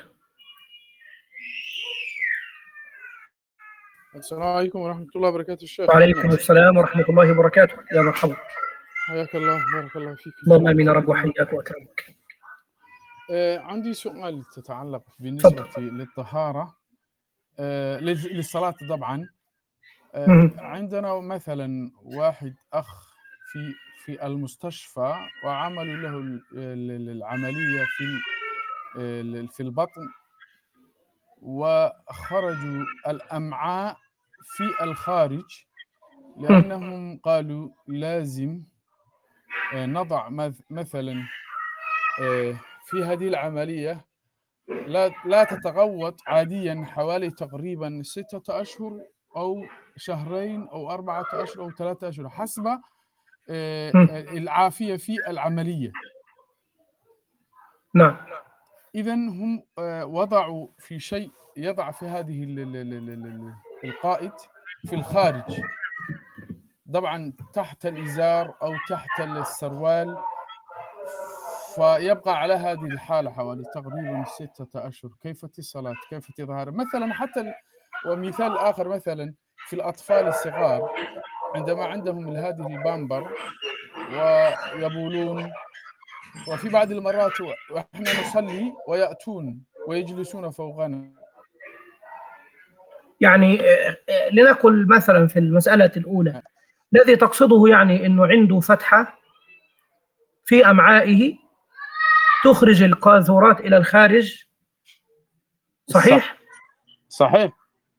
السلام عليكم ورحمة الله وبركاته الشيخ. وعليكم السلام ورحمة الله وبركاته. يا مرحبا. حياك الله، بارك الله فيك. اللهم آمين يا رب وحياك وأكرمك. آه عندي سؤال تتعلق بالنسبة فضل. للطهارة آه للصلاة طبعا. آه، عندنا مثلا واحد أخ في في المستشفى وعملوا له ال- ال- العملية في ال- في البطن، وخرجوا الأمعاء في الخارج، لأنهم قالوا لازم آه، نضع مث- مثلا آه، في هذه العملية لا لا تتغوط عاديا حوالي تقريبا ستة أشهر أو شهرين أو أربعة أشهر أو ثلاثة أشهر حسب آه، آه، العافية في العملية. نعم. إذا هم آه، وضعوا في شيء يضع في هذه ال- ال- ال- ال- ال- القائد في الخارج، طبعا تحت الإزار أو تحت السروال، فيبقى على هذه الحالة حوالي تقريبا ستة أشهر. كيف الصلاة؟ كيف تظهر؟ مثلا حتى ال- ومثال آخر مثلا في الأطفال الصغار عندما عندهم هذه البامبر ويبولون، وفي بعض المرات وإحنا نصلي ويأتون ويجلسون فوقنا. يعني آه، آه، لنقل مثلا في المسألة الأولى الذي تقصده يعني أنه عنده فتحة في أمعائه تخرج القاذورات إلى الخارج، صحيح؟ صحيح.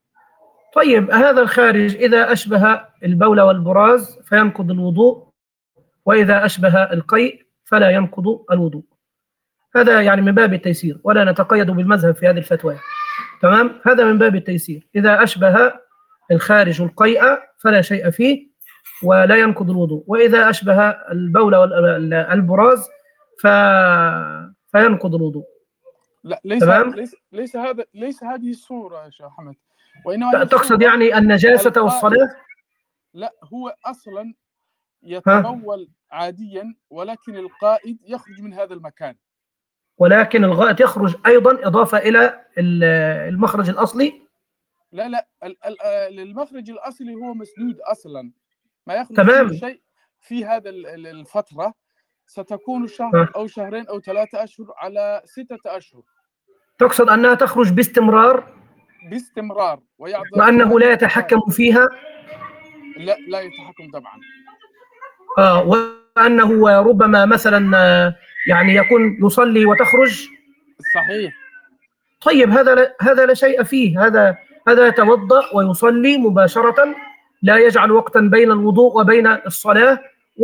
طيب هذا الخارج إذا أشبه البول والبراز فينقض الوضوء، وإذا أشبه القيء فلا ينقض الوضوء. هذا يعني من باب التيسير، ولا نتقيد بالمذهب في هذه الفتوى. تمام؟ هذا من باب التيسير. إذا أشبه الخارج القيء فلا شيء فيه ولا ينقض الوضوء، وإذا أشبه البول والبراز ف... فينقض الوضوء. لا ليس تمام؟ ليس ليس هذا ليس هذه الصورة يا شيخ أحمد، وإنما هي تقصد الصورة يعني النجاسة القائد. والصلاة؟ لا، هو أصلا ها؟ يتبول عاديا، ولكن القائد يخرج من هذا المكان. ولكن الغائط يخرج أيضا إضافة إلى ال- المخرج الأصلي. لا لا ال- ال- ال- المخرج الأصلي هو مسدود أصلا، ما يخرج تمام. فيه شيء في هذا ال- ال- الفترة ستكون شهر ها. أو شهرين أو ثلاثة أشهر على ستة أشهر تقصد أنها تخرج باستمرار باستمرار، ويعذر وأنه لا هذه يتحكم فيها؟ لا لا يتحكم طبعا. آه وأنه ربما مثلا آه، يعني يكون يصلي وتخرج. صحيح. طيب هذا لا هذا لا شيء فيه. هذا هذا يتوضأ ويصلي مباشرة، لا يجعل وقتا بين الوضوء وبين الصلاة،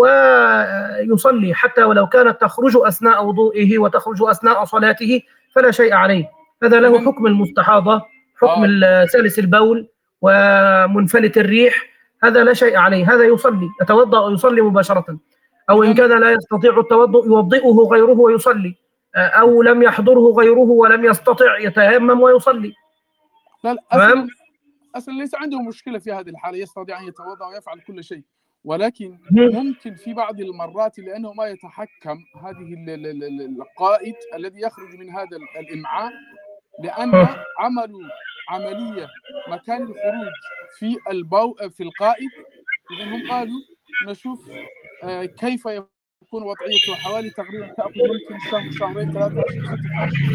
ويصلي حتى ولو كانت تخرج أثناء وضوئه وتخرج أثناء صلاته فلا شيء عليه. هذا له إذن- حكم المستحاضة، حكم آه. سالس البول ومنفلت الريح، هذا لا شيء عليه. هذا يصلي، يتوضأ ويصلي مباشرة، أو إن إذن- كان لا يستطيع التوضؤ يوضئه غيره ويصلي، أو لم يحضره غيره ولم يستطع يتيمم ويصلي. لا لا تمام؟ أصلا أصلا ليس عنده مشكلة في هذه الحالة، يستطيع أن يتوضأ ويفعل كل شيء، ولكن مم. ممكن في بعض المرات لأنه ما يتحكم هذه ال- ال- ال- ال- القائد الذي يخرج من هذا ال- الإمعاء، لأن مم. عملوا عملية مكان الخروج في البو في القائد. إذا هم قالوا نشوف آه، كيف يكون وضعيته، حوالي تقريبا تأخذ ممكن شهر شهرين ثلاثة أشهر ستة أشهر.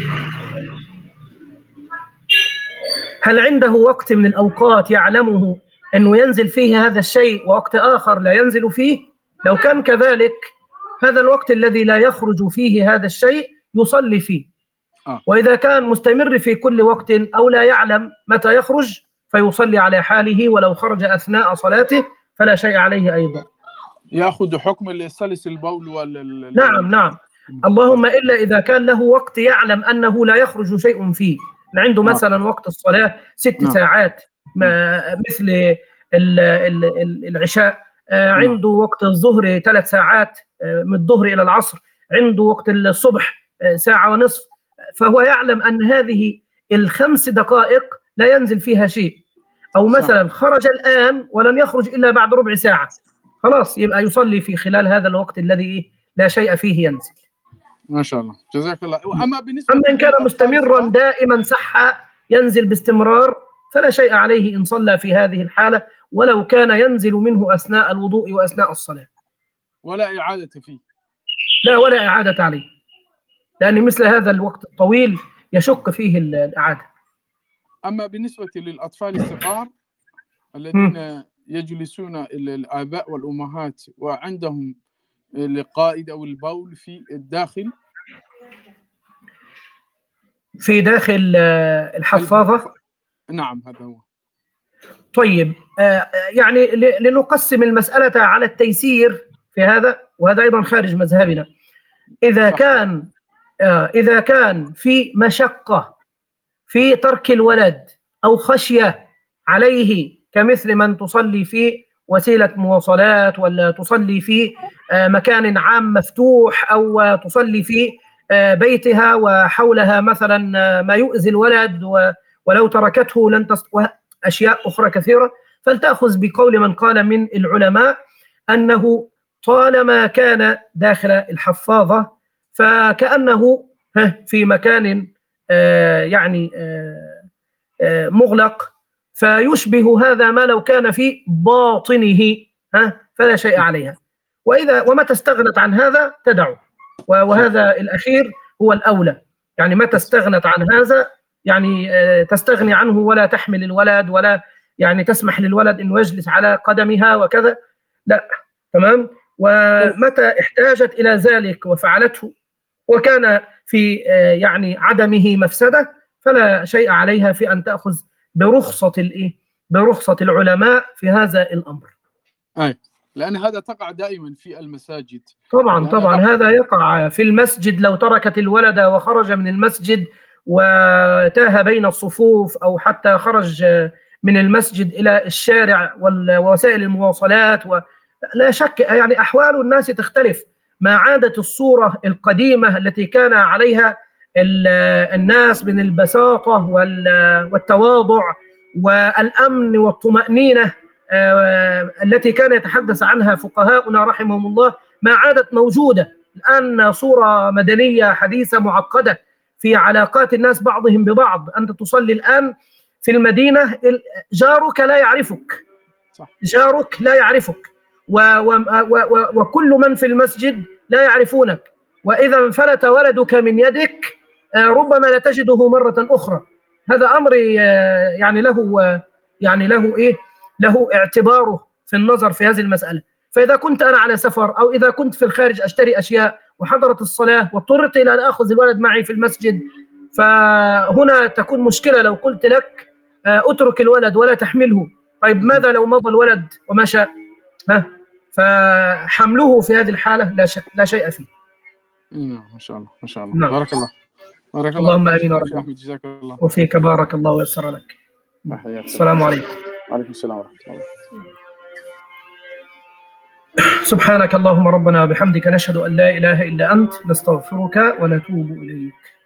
هل عنده وقت من الأوقات يعلمه أنه ينزل فيه هذا الشيء ووقت آخر لا ينزل فيه؟ لو كان كذلك هذا الوقت الذي لا يخرج فيه هذا الشيء يصلي فيه. آه. وإذا كان مستمر في كل وقت أو لا يعلم متى يخرج فيصلي على حاله، ولو خرج أثناء صلاته فلا شيء عليه أيضا. يأخذ حكم السلس البول وال نعم نعم. اللهم إلا إذا كان له وقت يعلم أنه لا يخرج شيء فيه. عنده مثلا وقت الصلاة ست نعم. ساعات مثل ال- ال- ال- العشاء، آه، عنده وقت الظهر ثلاث ساعات آه، من الظهر إلى العصر، عنده وقت الصبح آه، ساعة ونصف، فهو يعلم أن هذه الخمس دقائق لا ينزل فيها شيء. أو مثلا خرج الآن ولم يخرج إلا بعد ربع ساعة، خلاص يبقى يصلي في خلال هذا الوقت الذي لا شيء فيه ينزل. ما شاء الله، جزاك الله. أما بالنسبة أما إن كان مستمرا دائما صح ينزل باستمرار فلا شيء عليه إن صلى في هذه الحالة، ولو كان ينزل منه أثناء الوضوء وأثناء الصلاة، ولا إعادة فيه. لا ولا إعادة عليه، لأن مثل هذا الوقت الطويل يشك فيه الإعادة. أما بالنسبة للأطفال الصغار الذين يجلسون الآباء والأمهات وعندهم القائد أو البول في الداخل في داخل الحفاظة. نعم هذا هو. طيب يعني لنقسم المسألة على التيسير في هذا، وهذا أيضا خارج مذهبنا. إذا كان إذا كان في مشقة في ترك الولد أو خشية عليه، كمثل من تصلي في وسيلة مواصلات، ولا تصلي في مكان عام مفتوح، أو تصلي في بيتها وحولها مثلا ما يؤذي الولد ولو تركته لن تستطيع، أشياء أخرى كثيرة، فلتأخذ بقول من قال من العلماء أنه طالما كان داخل الحفاظة فكأنه في مكان يعني مغلق، فيشبه هذا ما لو كان في باطنه، فلا شيء عليها. وإذا ومتى استغنت عن هذا تدعه، وهذا الأخير هو الأولى. يعني متى استغنت عن هذا يعني تستغني عنه ولا تحمل الولد، ولا يعني تسمح للولد انه يجلس على قدمها وكذا، لا، تمام. ومتى احتاجت الى ذلك وفعلته وكان في يعني عدمه مفسده، فلا شيء عليها في ان تاخذ برخصه الايه برخصه العلماء في هذا الامر. اي، لان هذا تقع دائما في المساجد. طبعا طبعا هذا يقع في المسجد. لو تركت الولد وخرج من المسجد وتاه بين الصفوف، أو حتى خرج من المسجد إلى الشارع ووسائل المواصلات، ولا شك يعني أحوال الناس تختلف، ما عادت الصورة القديمة التي كان عليها الناس من البساطة والتواضع والأمن والطمأنينة التي كان يتحدث عنها فقهاؤنا رحمهم الله، ما عادت موجودة الآن. صورة مدنية حديثة معقدة في علاقات الناس بعضهم ببعض. أنت تصلي الآن في المدينة، جارك لا يعرفك، جارك لا يعرفك، و و و وكل من في المسجد لا يعرفونك، وإذا انفلت ولدك من يدك ربما لا تجده مرة أخرى. هذا أمر يعني له يعني له إيه له اعتباره في النظر في هذه المسألة. فإذا كنت أنا على سفر، أو إذا كنت في الخارج أشتري أشياء وحضرت الصلاة واضطررت إلى أن أخذ الولد معي في المسجد، فهنا تكون مشكلة. لو قلت لك أترك الولد ولا تحمله، طيب ماذا لو مضى الولد ومشى؟ ها، فحمله في هذه الحالة لا شيء لا شيء فيه. ما شاء الله ما شاء الله. نعم. بارك الله بارك الله. اللهم آمين ورحمة الله. جزاك الله. وفيك بارك الله ويسر لك. السلام عليكم. وعليكم السلام ورحمة الله. سبحانك اللهم ربنا وبحمدك، نشهد أن لا إله إلا أنت، نستغفرك ونتوب إليك.